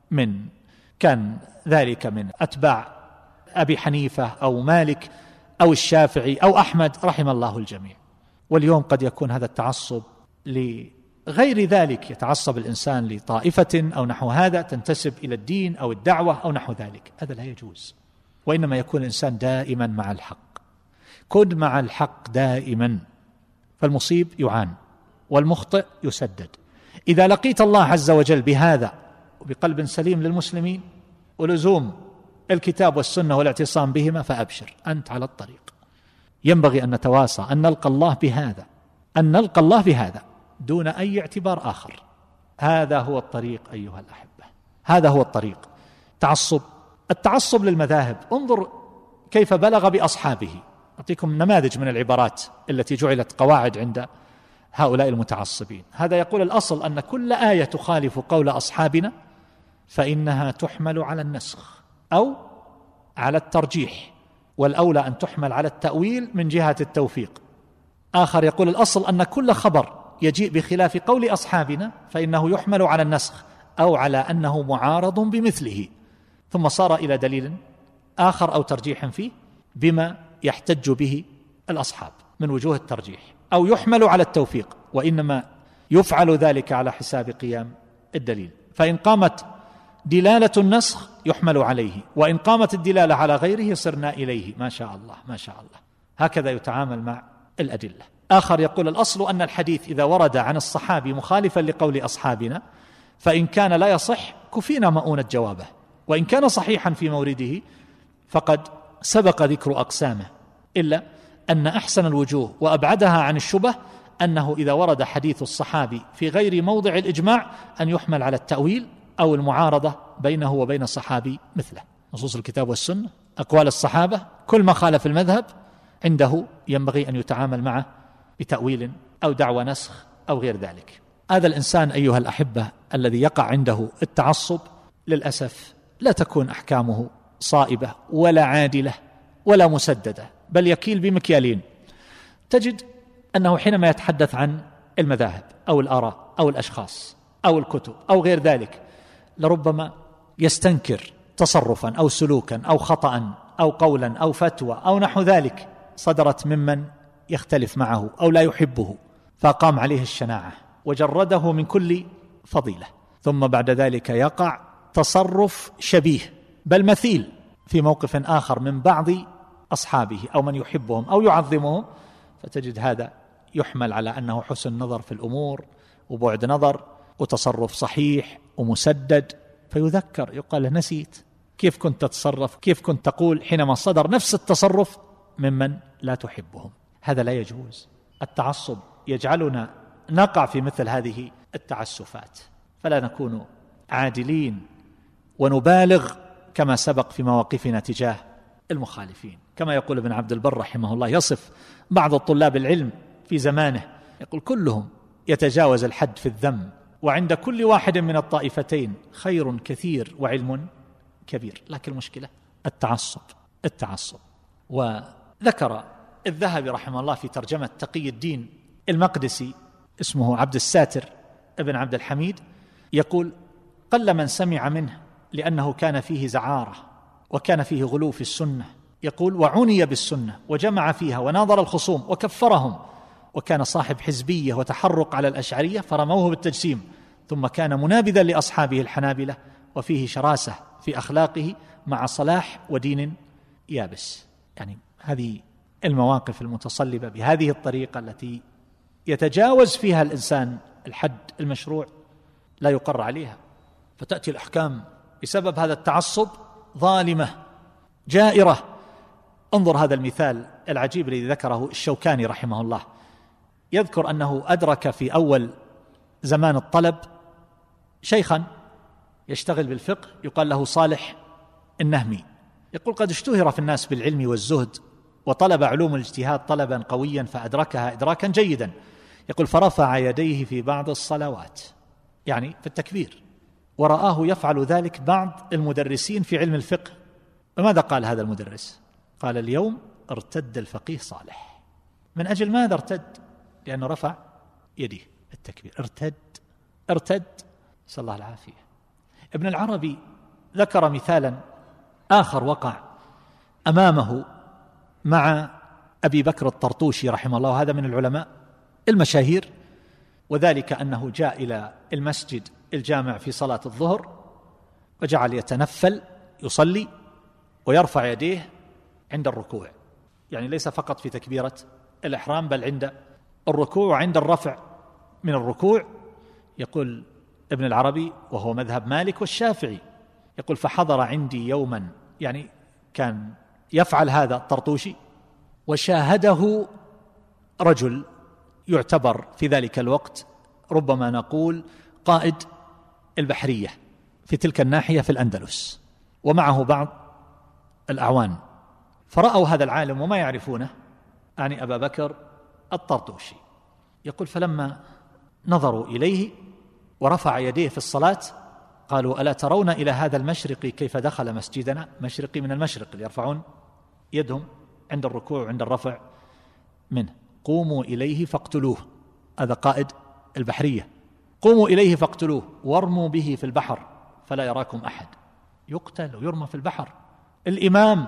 كان ذلك من أتباع أبي حنيفة أو مالك أو الشافعي أو أحمد رحم الله الجميع. واليوم قد يكون هذا التعصب لغير ذلك، يتعصب الإنسان لطائفة أو نحو هذا تنتسب إلى الدين أو الدعوة أو نحو ذلك. هذا لا يجوز، وإنما يكون الإنسان دائما مع الحق. كن مع الحق دائما، فالمصيب يعان والمخطئ يسدد. إذا لقيت الله عز وجل بهذا وبقلب سليم للمسلمين ولزوم الكتاب والسنة والاعتصام بهما، فأبشر، أنت على الطريق. ينبغي أن نتواصى أن نلقى الله بهذا دون أي اعتبار آخر. هذا هو الطريق أيها الأحبة، هذا هو الطريق. التعصب للمذاهب، انظر كيف بلغ بأصحابه. أعطيكم نماذج من العبارات التي جعلت قواعد عند هؤلاء المتعصبين. هذا يقول: الأصل أن كل آية تخالف قول أصحابنا فإنها تحمل على النسخ أو على الترجيح، والأولى أن تحمل على التأويل من جهة التوفيق. آخر يقول: الأصل أن كل خبر يجيء بخلاف قول أصحابنا فإنه يحمل على النسخ أو على أنه معارض بمثله، ثم صار إلى دليل آخر أو ترجيح فيه بما يحتج به الأصحاب من وجوه الترجيح، أو يحمل على التوفيق، وإنما يفعل ذلك على حساب قيام الدليل. فإن قامت دلالة النسخ يحمل عليه، وإن قامت الدلالة على غيره صرنا إليه. ما شاء الله ما شاء الله. هكذا يتعامل مع الأدلة. آخر يقول: الأصل أن الحديث إذا ورد عن الصحابي مخالفا لقول أصحابنا فإن كان لا يصح كفينا مؤونة جوابه، وإن كان صحيحا في مورده فقد سبق ذكر أقسامه، إلا أن أحسن الوجوه وأبعدها عن الشبه أنه إذا ورد حديث الصحابي في غير موضع الإجماع أن يحمل على التأويل أو المعارضة بينه وبين صحابي مثله. نصوص الكتاب والسنة، أقوال الصحابة، كل ما خالف المذهب عنده ينبغي أن يتعامل معه بتأويل أو دعوى نسخ أو غير ذلك. هذا الإنسان أيها الأحبة الذي يقع عنده التعصب للأسف لا تكون أحكامه صائبة ولا عادلة ولا مسددة، بل يكيل بمكيالين. تجد أنه حينما يتحدث عن المذاهب أو الآراء أو الأشخاص أو الكتب أو غير ذلك لربما يستنكر تصرفا أو سلوكا أو خطأ أو قولا أو فتوى أو نحو ذلك صدرت ممن يختلف معه أو لا يحبه، فقام عليه الشناعة وجرده من كل فضيلة، ثم بعد ذلك يقع تصرف شبيه بل مثيل في موقف آخر من بعض أصحابه أو من يحبهم أو يعظمهم، فتجد هذا يحمل على أنه حسن نظر في الأمور وبعد نظر وتصرف صحيح ومسدد، فيذكر يقال له نسيت كيف كنت تتصرف، كيف كنت تقول حينما صدر نفس التصرف ممن لا تحبهم. هذا لا يجوز. التعصب يجعلنا نقع في مثل هذه التعسفات، فلا نكون عادلين ونبالغ كما سبق في مواقفنا تجاه المخالفين. كما يقول ابن عبد البر رحمه الله، يصف بعض الطلاب العلم في زمانه، يقول كلهم يتجاوز الحد في الذم، وعند كل واحد من الطائفتين خير كثير وعلم كبير، لكن المشكلة التعصب. وذكر الذهبي رحمه الله في ترجمة تقي الدين المقدسي، اسمه عبد الساتر ابن عبد الحميد، يقول قل من سمع منه لأنه كان فيه زعارة وكان فيه غلو في السنة، يقول وعني بالسنة وجمع فيها وناظر الخصوم وكفرهم، وكان صاحب حزبية وتحرق على الأشعرية فرموه بالتجسيم، ثم كان منابذا لأصحابه الحنابلة وفيه شراسة في أخلاقه مع صلاح ودين يابس. يعني هذه المواقف المتصلبة بهذه الطريقة التي يتجاوز فيها الإنسان الحد المشروع لا يقر عليها، فتأتي الأحكام بسبب هذا التعصب ظالمة جائرة. انظر هذا المثال العجيب الذي ذكره الشوكاني رحمه الله، يذكر أنه أدرك في أول زمان الطلب شيخا يشتغل بالفقه يقال له صالح النهمي، يقول قد اشتهر في الناس بالعلم والزهد وطلب علوم الاجتهاد طلبا قويا فأدركها إدراكا جيدا، يقول فرفع يديه في بعض الصلوات، يعني في التكبير، ورآه يفعل ذلك بعض المدرسين في علم الفقه. وماذا قال هذا المدرس؟ قال اليوم ارتد الفقيه صالح. من أجل ماذا ارتد؟ لأنه رفع يديه التكبير، ارتد، صلى الله العافية. ابن العربي ذكر مثالا آخر وقع أمامه مع أبي بكر الطرطوشي رحمه الله، هذا من العلماء المشاهير، وذلك أنه جاء إلى المسجد الجامع في صلاة الظهر وجعل يتنفل يصلي ويرفع يديه عند الركوع، يعني ليس فقط في تكبيرة الإحرام بل عند الركوع وعند الرفع من الركوع. يقول ابن العربي وهو مذهب مالك والشافعي، يقول فحضر عندي يوما، يعني كان يفعل هذا الطرطوشي، وشاهده رجل يعتبر في ذلك الوقت ربما نقول قائد البحرية في تلك الناحية في الأندلس، ومعه بعض الأعوان، فرأوا هذا العالم وما يعرفونه، يعني أبا بكر الطرطوشي. يقول فلما نظروا إليه ورفع يديه في الصلاة قالوا ألا ترون إلى هذا المشرقي كيف دخل مسجدنا؟ مشرقي من المشرق اللي يرفعون يدهم عند الركوع وعند الرفع منه، قوموا إليه فاقتلوه، هذا قائد البحرية، قوموا إليه فاقتلوه وارموا به في البحر فلا يراكم أحد. يقتل ويرمى في البحر. الإمام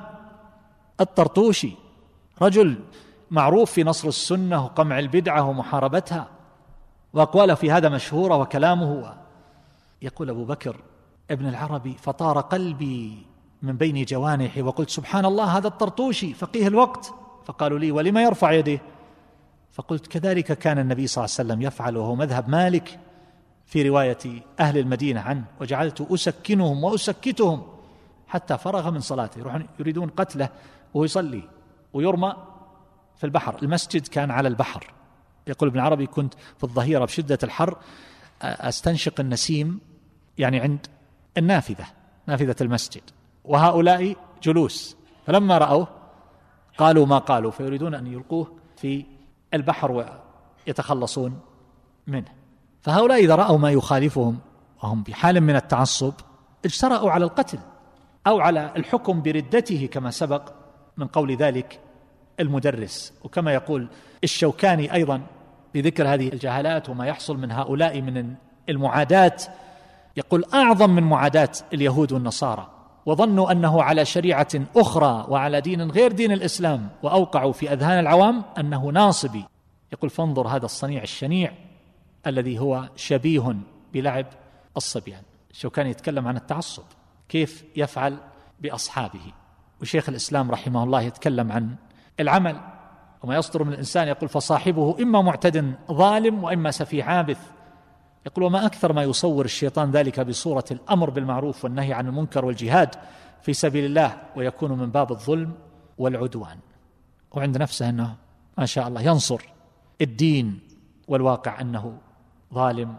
الطرطوشي رجل معروف في نصر السنة وقمع البدعة ومحاربتها، وأقواله في هذا مشهورة وكلامه. يقول أبو بكر ابن العربي فطار قلبي من بين جوانحي وقلت سبحان الله هذا الطرطوشي فقيه الوقت. فقالوا لي ولما يرفع يديه؟ فقلت كذلك كان النبي صلى الله عليه وسلم يفعل، وهو مذهب مالك في رواية أهل المدينة عنه، وجعلت أسكنهم وأسكتهم حتى فرغ من صلاته، يروحون يريدون قتله وهو يصلي ويرمى في البحر. المسجد كان على البحر. يقول ابن عربي كنت في الظهيرة بشدة الحر أستنشق النسيم يعني عند النافذة، نافذة المسجد، وهؤلاء جلوس، فلما رأوه قالوا ما قالوا، فيريدون أن يلقوه في البحر ويتخلصون منه. فهؤلاء إذا رأوا ما يخالفهم وهم بحال من التعصب اجترأوا على القتل أو على الحكم بردته، كما سبق من قول ذلك المدرس. وكما يقول الشوكاني أيضا بذكر هذه الجهالات وما يحصل من هؤلاء من المعاداة، يقول أعظم من معاداة اليهود والنصارى، وظنوا أنه على شريعة أخرى وعلى دين غير دين الإسلام، وأوقعوا في أذهان العوام أنه ناصبي. يقول فانظر هذا الصنيع الشنيع الذي هو شبيه بلعب الصبيان. الشوكاني يتكلم عن التعصب كيف يفعل بأصحابه، وشيخ الإسلام رحمه الله يتكلم عن العمل وما يصدر من الإنسان، يقول فصاحبه إما معتد ظالم وإما سفيه عابث. يقول وما أكثر ما يصور الشيطان ذلك بصورة الأمر بالمعروف والنهي عن المنكر والجهاد في سبيل الله، ويكون من باب الظلم والعدوان، وعند نفسه أنه ما شاء الله ينصر الدين، والواقع أنه ظالم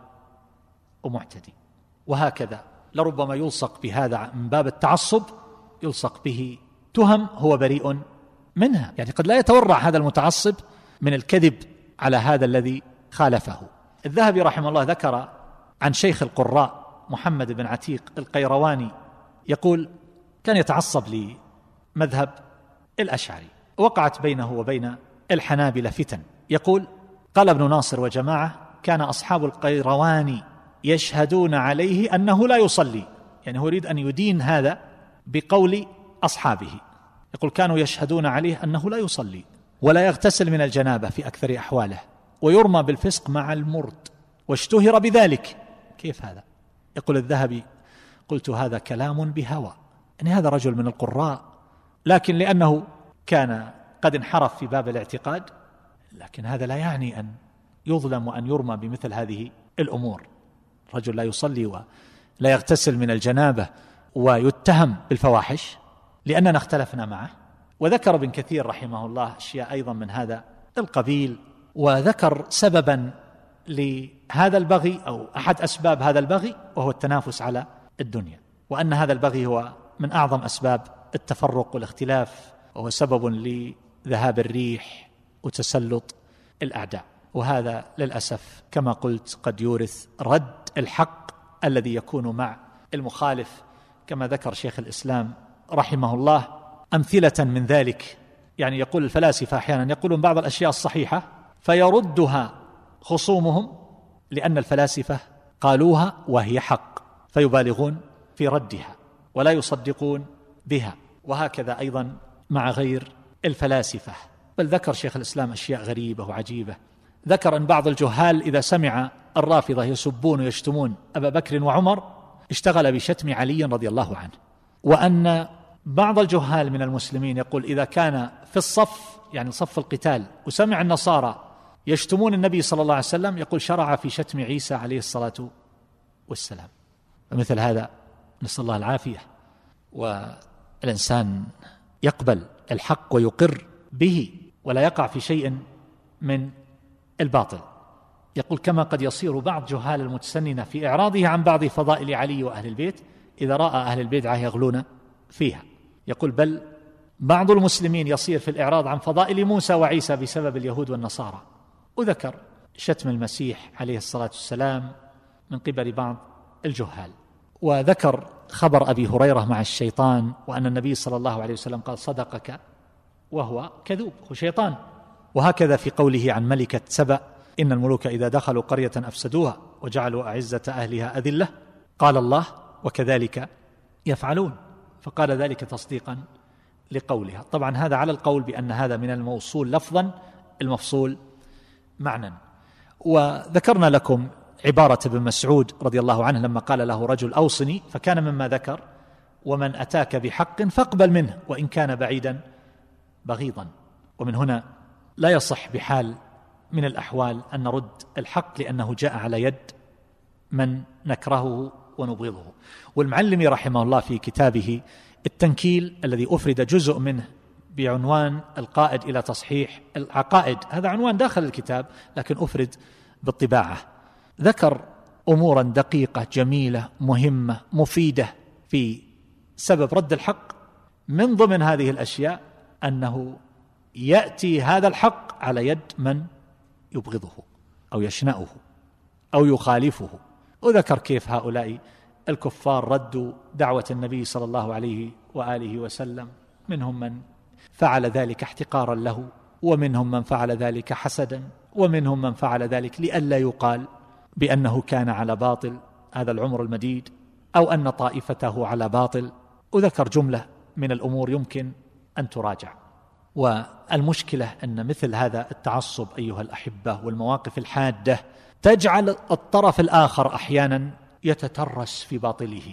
ومعتدي. وهكذا لربما يلصق بهذا من باب التعصب، يلصق به تهم هو بريء منها، يعني قد لا يتورع هذا المتعصب من الكذب على هذا الذي خالفه. الذهبي رحمه الله ذكر عن شيخ القراء محمد بن عتيق القيرواني، يقول كان يتعصب لمذهب الأشعري، وقعت بينه وبين الحنابلة فتن. يقول قال ابن ناصر وجماعة كان أصحاب القيرواني يشهدون عليه أنه لا يصلي، يعني هو يريد أن يدين هذا بقول أصحابه. يقول كانوا يشهدون عليه أنه لا يصلي ولا يغتسل من الجنابة في أكثر أحواله، ويرمى بالفسق مع المرد، واشتهر بذلك. كيف هذا؟ يقول الذهبي قلت هذا كلام بهوى، يعني هذا رجل من القراء، لكن لأنه كان قد انحرف في باب الاعتقاد، لكن هذا لا يعني أن يظلم وأن يرمى بمثل هذه الأمور. رجل لا يصلي ولا يغتسل من الجنابة ويتهم بالفواحش لأننا اختلفنا معه. وذكر ابن كثير رحمه الله أشياء أيضا من هذا القبيل، وذكر سببا لهذا البغي أو أحد أسباب هذا البغي، وهو التنافس على الدنيا، وأن هذا البغي هو من أعظم أسباب التفرق والاختلاف، وهو سبب لذهاب الريح وتسلط الأعداء. وهذا للأسف كما قلت قد يورث رد الحق الذي يكون مع المخالف، كما ذكر شيخ الإسلام رحمه الله أمثلة من ذلك. يعني يقول الفلاسفة أحيانا يقولون بعض الأشياء الصحيحة فيردها خصومهم لأن الفلاسفة قالوها وهي حق، فيبالغون في ردها ولا يصدقون بها. وهكذا أيضا مع غير الفلاسفة. بل ذكر شيخ الإسلام أشياء غريبة وعجيبة. ذكر أن بعض الجهال إذا سمع الرافضة يسبون ويشتمون أبا بكر وعمر اشتغل بشتم علي رضي الله عنه. وأن بعض الجهال من المسلمين يقول إذا كان في الصف، يعني صف القتال، وسمع النصارى يشتمون النبي صلى الله عليه وسلم، يقول شرع في شتم عيسى عليه الصلاة والسلام. ومثل هذا نسأل الله العافية. والإنسان يقبل الحق ويقر به ولا يقع في شيء من الباطل. يقول كما قد يصير بعض جهال المتسننة في إعراضه عن بعض فضائل علي وأهل البيت إذا رأى أهل البدعة يغلون فيها. يقول بل بعض المسلمين يصير في الإعراض عن فضائل موسى وعيسى بسبب اليهود والنصارى. وذكر شتم المسيح عليه الصلاة والسلام من قبل بعض الجهال. وذكر خبر أبي هريرة مع الشيطان، وأن النبي صلى الله عليه وسلم قال صدقك وهو كذوب، هو شيطان. وهكذا في قوله عن ملكة سبأ إن الملوك إذا دخلوا قرية أفسدوها وجعلوا أعزة أهلها أذلة، قال الله وكذلك يفعلون، فقال ذلك تصديقا لقولها. طبعا هذا على القول بأن هذا من الموصول لفظا المفصول معنى. وذكرنا لكم عبارة ابن مسعود رضي الله عنه لما قال له رجل أوصني، فكان مما ذكر ومن أتاك بحق فاقبل منه وإن كان بعيدا بغيضا. ومن هنا لا يصح بحال من الأحوال أن نرد الحق لأنه جاء على يد من نكرهه ونبغضه. والمعلمي رحمه الله في كتابه التنكيل الذي أفرد جزء منه بعنوان القائد إلى تصحيح العقائد، هذا عنوان داخل الكتاب لكن أفرد بالطباعة، ذكر أمورا دقيقة جميلة مهمة مفيدة في سبب رد الحق. من ضمن هذه الأشياء أنه يأتي هذا الحق على يد من يبغضه أو يشنأه أو يخالفه. وذكر كيف هؤلاء الكفار ردوا دعوة النبي صلى الله عليه وآله وسلم، منهم من فعل ذلك احتقارا له، ومنهم من فعل ذلك حسدا، ومنهم من فعل ذلك لئلا يقال بأنه كان على باطل هذا العمر المديد، أو أن طائفته على باطل. وذكر جملة من الأمور يمكن أن تراجع. والمشكلة أن مثل هذا التعصب أيها الأحبة والمواقف الحادة تجعل الطرف الآخر أحيانا يتترس في باطله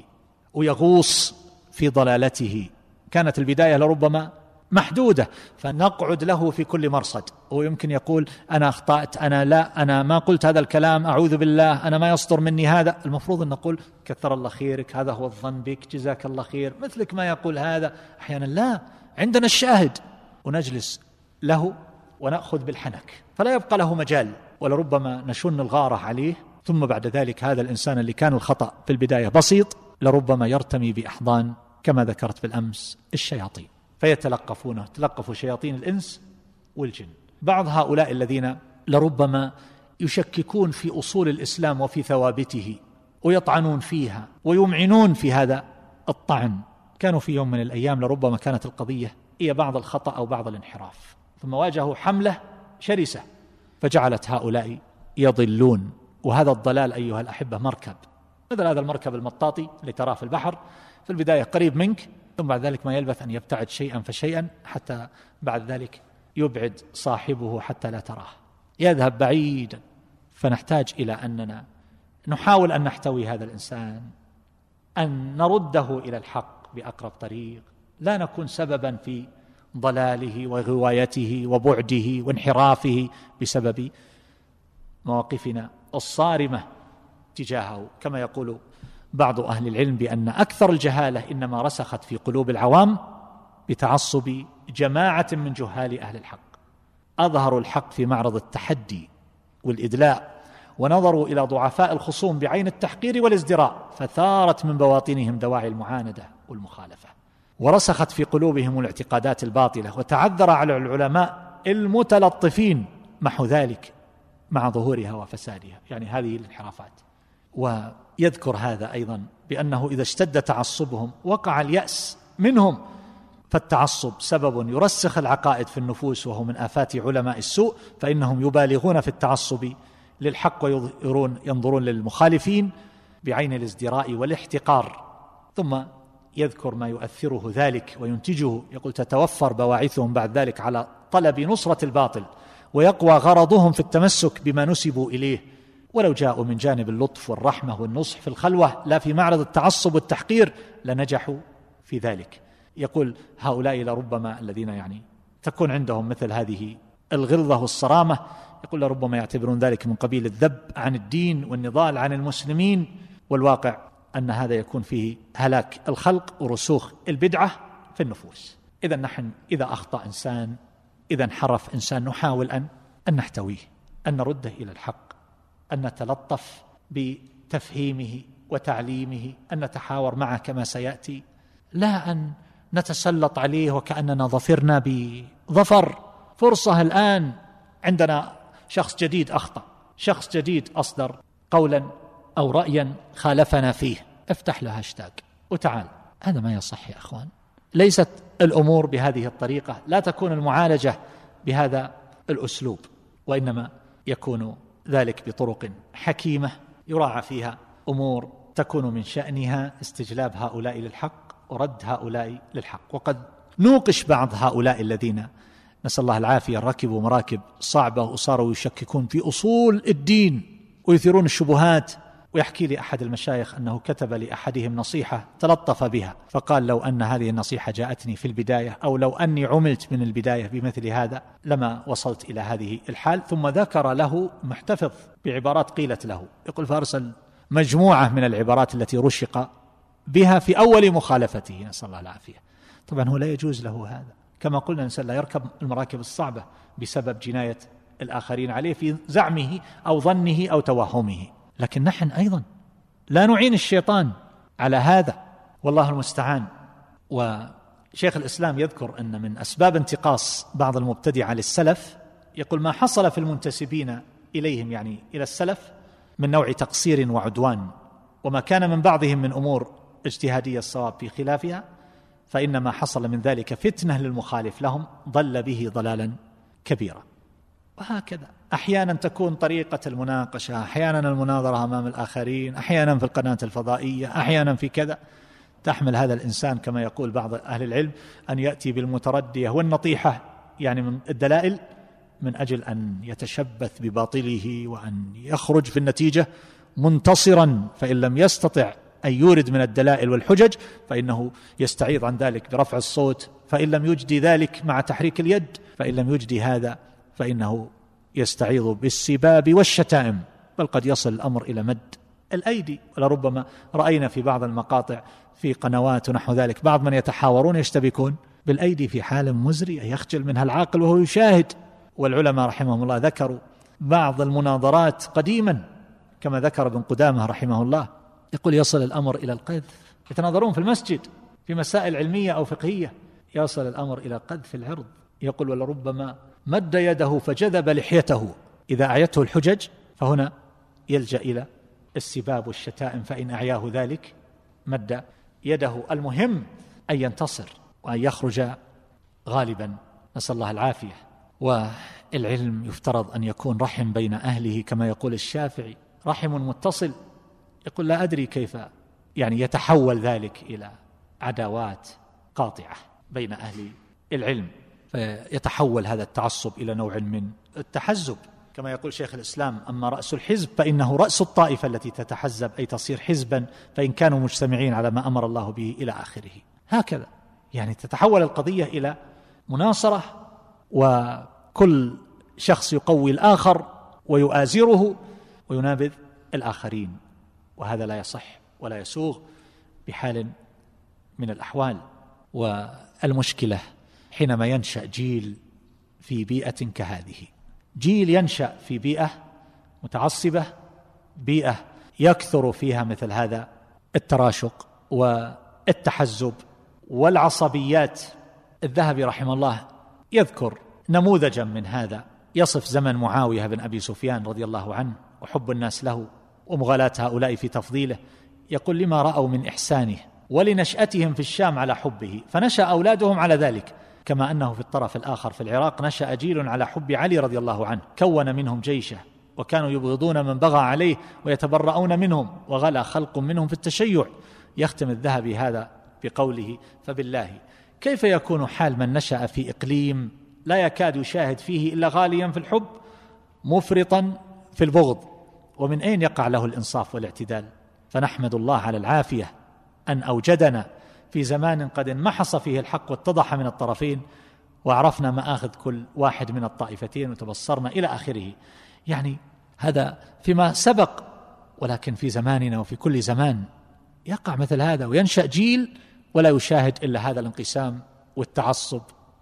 ويغوص في ضلالته. كانت البداية لربما محدودة، فنقعد له في كل مرصد، ويمكن يقول أنا أخطأت، أنا ما قلت هذا الكلام، أعوذ بالله، أنا ما يصدر مني هذا. المفروض أن نقول كثر الله خيرك، هذا هو الظن بك، جزاك الله خير، مثلك ما يقول هذا. أحيانا لا، عندنا الشاهد، ونجلس له ونأخذ بالحنك فلا يبقى له مجال، ولربما نشن الغارة عليه، ثم بعد ذلك هذا الإنسان اللي كان الخطأ في البداية بسيط لربما يرتمي بأحضان كما ذكرت بالأمس الشياطين، فيتلقفونه تلقف شياطين الإنس والجن. بعض هؤلاء الذين لربما يشككون في أصول الإسلام وفي ثوابته ويطعنون فيها ويمعنون في هذا الطعن، كانوا في يوم من الأيام لربما كانت القضية هي بعض الخطأ أو بعض الانحراف، ثم واجهوا حملة شرسة فجعلت هؤلاء يضلون. وهذا الضلال أيها الأحبة مركب، مثل هذا المركب المطاطي اللي تراه في البحر، في البداية قريب منك، ثم بعد ذلك ما يلبث أن يبتعد شيئا فشيئا حتى بعد ذلك يبعد صاحبه حتى لا تراه، يذهب بعيدا. فنحتاج إلى أننا نحاول أن نحتوي هذا الإنسان، أن نرده إلى الحق بأقرب طريق، لا نكون سببا في ضلاله وغوايته وبعده وانحرافه بسبب مواقفنا الصارمة تجاهه. كما يقول بعض أهل العلم بأن أكثر الجهالة إنما رسخت في قلوب العوام بتعصب جماعة من جهال أهل الحق، أظهروا الحق في معرض التحدي والإدلاء، ونظروا إلى ضعفاء الخصوم بعين التحقير والازدراء، فثارت من بواطنهم دواعي المعاندة والمخالفة، ورسخت في قلوبهم الاعتقادات الباطلة، وتعذر على العلماء المتلطفين محو ذلك مع ظهورها وفسادها، يعني هذه الانحرافات. ويذكر هذا أيضا بأنه إذا اشتد تعصبهم وقع اليأس منهم، فالتعصب سبب يرسخ العقائد في النفوس، وهو من آفات علماء السوء، فإنهم يبالغون في التعصب للحق وينظرون للمخالفين بعين الازدراء والاحتقار. ثم يذكر ما يؤثره ذلك وينتجه، يقول تتوفر بواعثهم بعد ذلك على طلب نصرة الباطل، ويقوى غرضهم في التمسك بما نسبوا إليه، ولو جاءوا من جانب اللطف والرحمة والنصح في الخلوة لا في معرض التعصب والتحقير لنجحوا في ذلك. يقول هؤلاء لربما الذين يعني تكون عندهم مثل هذه الغلظة والصرامة، يقول لربما يعتبرون ذلك من قبيل الذب عن الدين والنضال عن المسلمين، والواقع أن هذا يكون فيه هلاك الخلق ورسوخ البدعة في النفوس. إذا نحن إذا أخطأ إنسان، إذا انحرف إنسان، نحاول أن نحتويه، أن نرده إلى الحق، أن نتلطف بتفهيمه وتعليمه، أن نتحاور معه كما سيأتي، لا أن نتسلط عليه وكأننا ظفرنا بظفر. فرصة الآن، عندنا شخص جديد أخطأ، شخص جديد أصدر قولا أو رأيا خالفنا فيه، افتح له هاشتاج وتعال. هذا ما يصح يا أخوان، ليست الأمور بهذه الطريقة، لا تكون المعالجة بهذا الأسلوب، وإنما يكون ذلك بطرق حكيمة يراعى فيها أمور تكون من شأنها استجلاب هؤلاء للحق ورد هؤلاء للحق. وقد نوقش بعض هؤلاء الذين نسأل الله العافية ركبوا مراكب صعبة وصاروا يشككون في أصول الدين ويثيرون الشبهات. ويحكي لي أحد المشايخ أنه كتب لأحدهم نصيحة تلطف بها، فقال لو أن هذه النصيحة جاءتني في البداية، أو لو أني عملت من البداية بمثل هذا لما وصلت إلى هذه الحال. ثم ذكر له محتفظ بعبارات قيلت له، يقول فأرسل مجموعة من العبارات التي رشق بها في أول مخالفته، نسأل الله العافية. طبعا هو لا يجوز له هذا، كما قلنا الإنسان لا يركب المراكب الصعبة بسبب جناية الآخرين عليه في زعمه أو ظنه أو توهمه، لكن نحن أيضا لا نعين الشيطان على هذا، والله المستعان. وشيخ الإسلام يذكر أن من أسباب انتقاص بعض المبتدعة للسلف، يقول ما حصل في المنتسبين إليهم يعني إلى السلف من نوع تقصير وعدوان، وما كان من بعضهم من أمور اجتهادية الصواب في خلافها، فإنما حصل من ذلك فتنة للمخالف لهم ضل به ضلالا كبيرا. وهكذا أحيانا تكون طريقة المناقشة، أحيانا المناظرة أمام الآخرين، أحيانا في القناة الفضائية، أحيانا في كذا، تحمل هذا الإنسان كما يقول بعض أهل العلم أن يأتي بالمتردية والنطيحة يعني من الدلائل من أجل أن يتشبث بباطله وأن يخرج في النتيجة منتصرا، فإن لم يستطع أن يورد من الدلائل والحجج فإنه يستعيض عن ذلك برفع الصوت، فإن لم يجدي ذلك مع تحريك اليد، فإن لم يجدي هذا فإنه يستعيض بالسباب والشتائم، بل قد يصل الأمر إلى مد الأيدي. ولربما رأينا في بعض المقاطع في قنوات ونحو ذلك بعض من يتحاورون يشتبكون بالأيدي في حال مزرية يخجل منها العاقل وهو يشاهد. والعلماء رحمهم الله ذكروا بعض المناظرات قديما كما ذكر ابن قدامة رحمه الله، يقول يصل الأمر إلى القذف، يتناظرون في المسجد في مسائل علمية أو فقهية، يصل الأمر إلى قذف العرض. يقول ولربما مد يده فجذب لحيته إذا أعيته الحجج، فهنا يلجأ إلى السباب والشتائم، فإن أعياه ذلك مد يده. المهم أن ينتصر وأن يخرج غالبا، نسأل الله العافية. والعلم يفترض أن يكون رحم بين أهله كما يقول الشافعي، رحم متصل. يقول لا أدري كيف يعني يتحول ذلك إلى عداوات قاطعة بين أهل العلم، فيتحول هذا التعصب إلى نوع من التحزب كما يقول شيخ الإسلام: أما رأس الحزب فإنه رأس الطائفة التي تتحزب، أي تصير حزبا فإن كانوا مجتمعين على ما أمر الله به إلى آخره. هكذا يعني تتحول القضية إلى مناصرة، وكل شخص يقوي الآخر ويؤازره وينابذ الآخرين، وهذا لا يصح ولا يسوغ بحال من الأحوال. والمشكلة حينما ينشأ جيل في بيئة كهذه، جيل ينشأ في بيئة متعصبة، بيئة يكثر فيها مثل هذا التراشق والتحزب والعصبيات. الذهبي رحمه الله يذكر نموذجا من هذا، يصف زمن معاوية بن أبي سفيان رضي الله عنه وحب الناس له ومغالاة هؤلاء في تفضيله. يقول: لما رأوا من إحسانه ولنشأتهم في الشام على حبه فنشأ أولادهم على ذلك، كما أنه في الطرف الآخر في العراق نشأ جيل على حب علي رضي الله عنه، كون منهم جيشه وكانوا يبغضون من بغى عليه ويتبرؤون منهم، وغلا خلق منهم في التشيع. يختم الذهبي هذا بقوله: فبالله كيف يكون حال من نشأ في إقليم لا يكاد يشاهد فيه إلا غاليا في الحب مفرطا في البغض، ومن أين يقع له الإنصاف والاعتدال؟ فنحمد الله على العافية أن أوجدنا في زمان قد انمحص فيه الحق واتضح من الطرفين، وعرفنا مآخذ كل واحد من الطائفتين وتبصرنا إلى آخره. يعني هذا فيما سبق، ولكن في زماننا وفي كل زمان يقع مثل هذا، وينشأ جيل ولا يشاهد إلا هذا الانقسام والتعصب،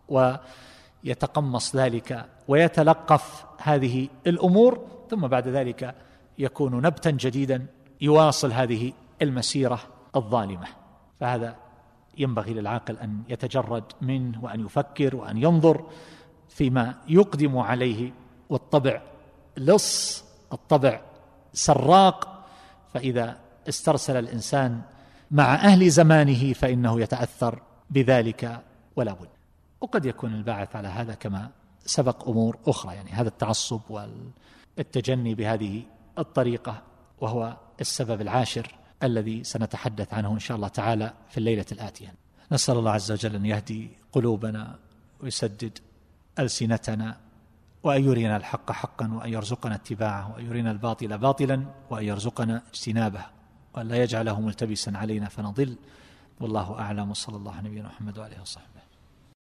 ويتقمص ذلك ويتلقف هذه الأمور، ثم بعد ذلك يكون نبتا جديدا يواصل هذه المسيرة الظالمة. فهذا ينبغي للعاقل أن يتجرد منه وأن يفكر وأن ينظر فيما يقدم عليه. والطبع لص، الطبع سراق، فإذا استرسل الإنسان مع أهل زمانه فإنه يتأثر بذلك ولا بد. وقد يكون الباعث على هذا كما سبق أمور أخرى، يعني هذا التعصب والتجني بهذه الطريقة، وهو السبب العاشر الذي سنتحدث عنه إن شاء الله تعالى في الليلة الآتية. نسأل الله عز وجل أن يهدي قلوبنا ويسدد ألسنتنا، وأن يرينا الحق حقا وأن يرزقنا اتباعه، وأن يرينا الباطل باطلا وأن يرزقنا اجتنابه، وأن لا يجعله ملتبسا علينا فنضل. والله أعلم، وصلى الله على نبينا محمد وآله وصحبه.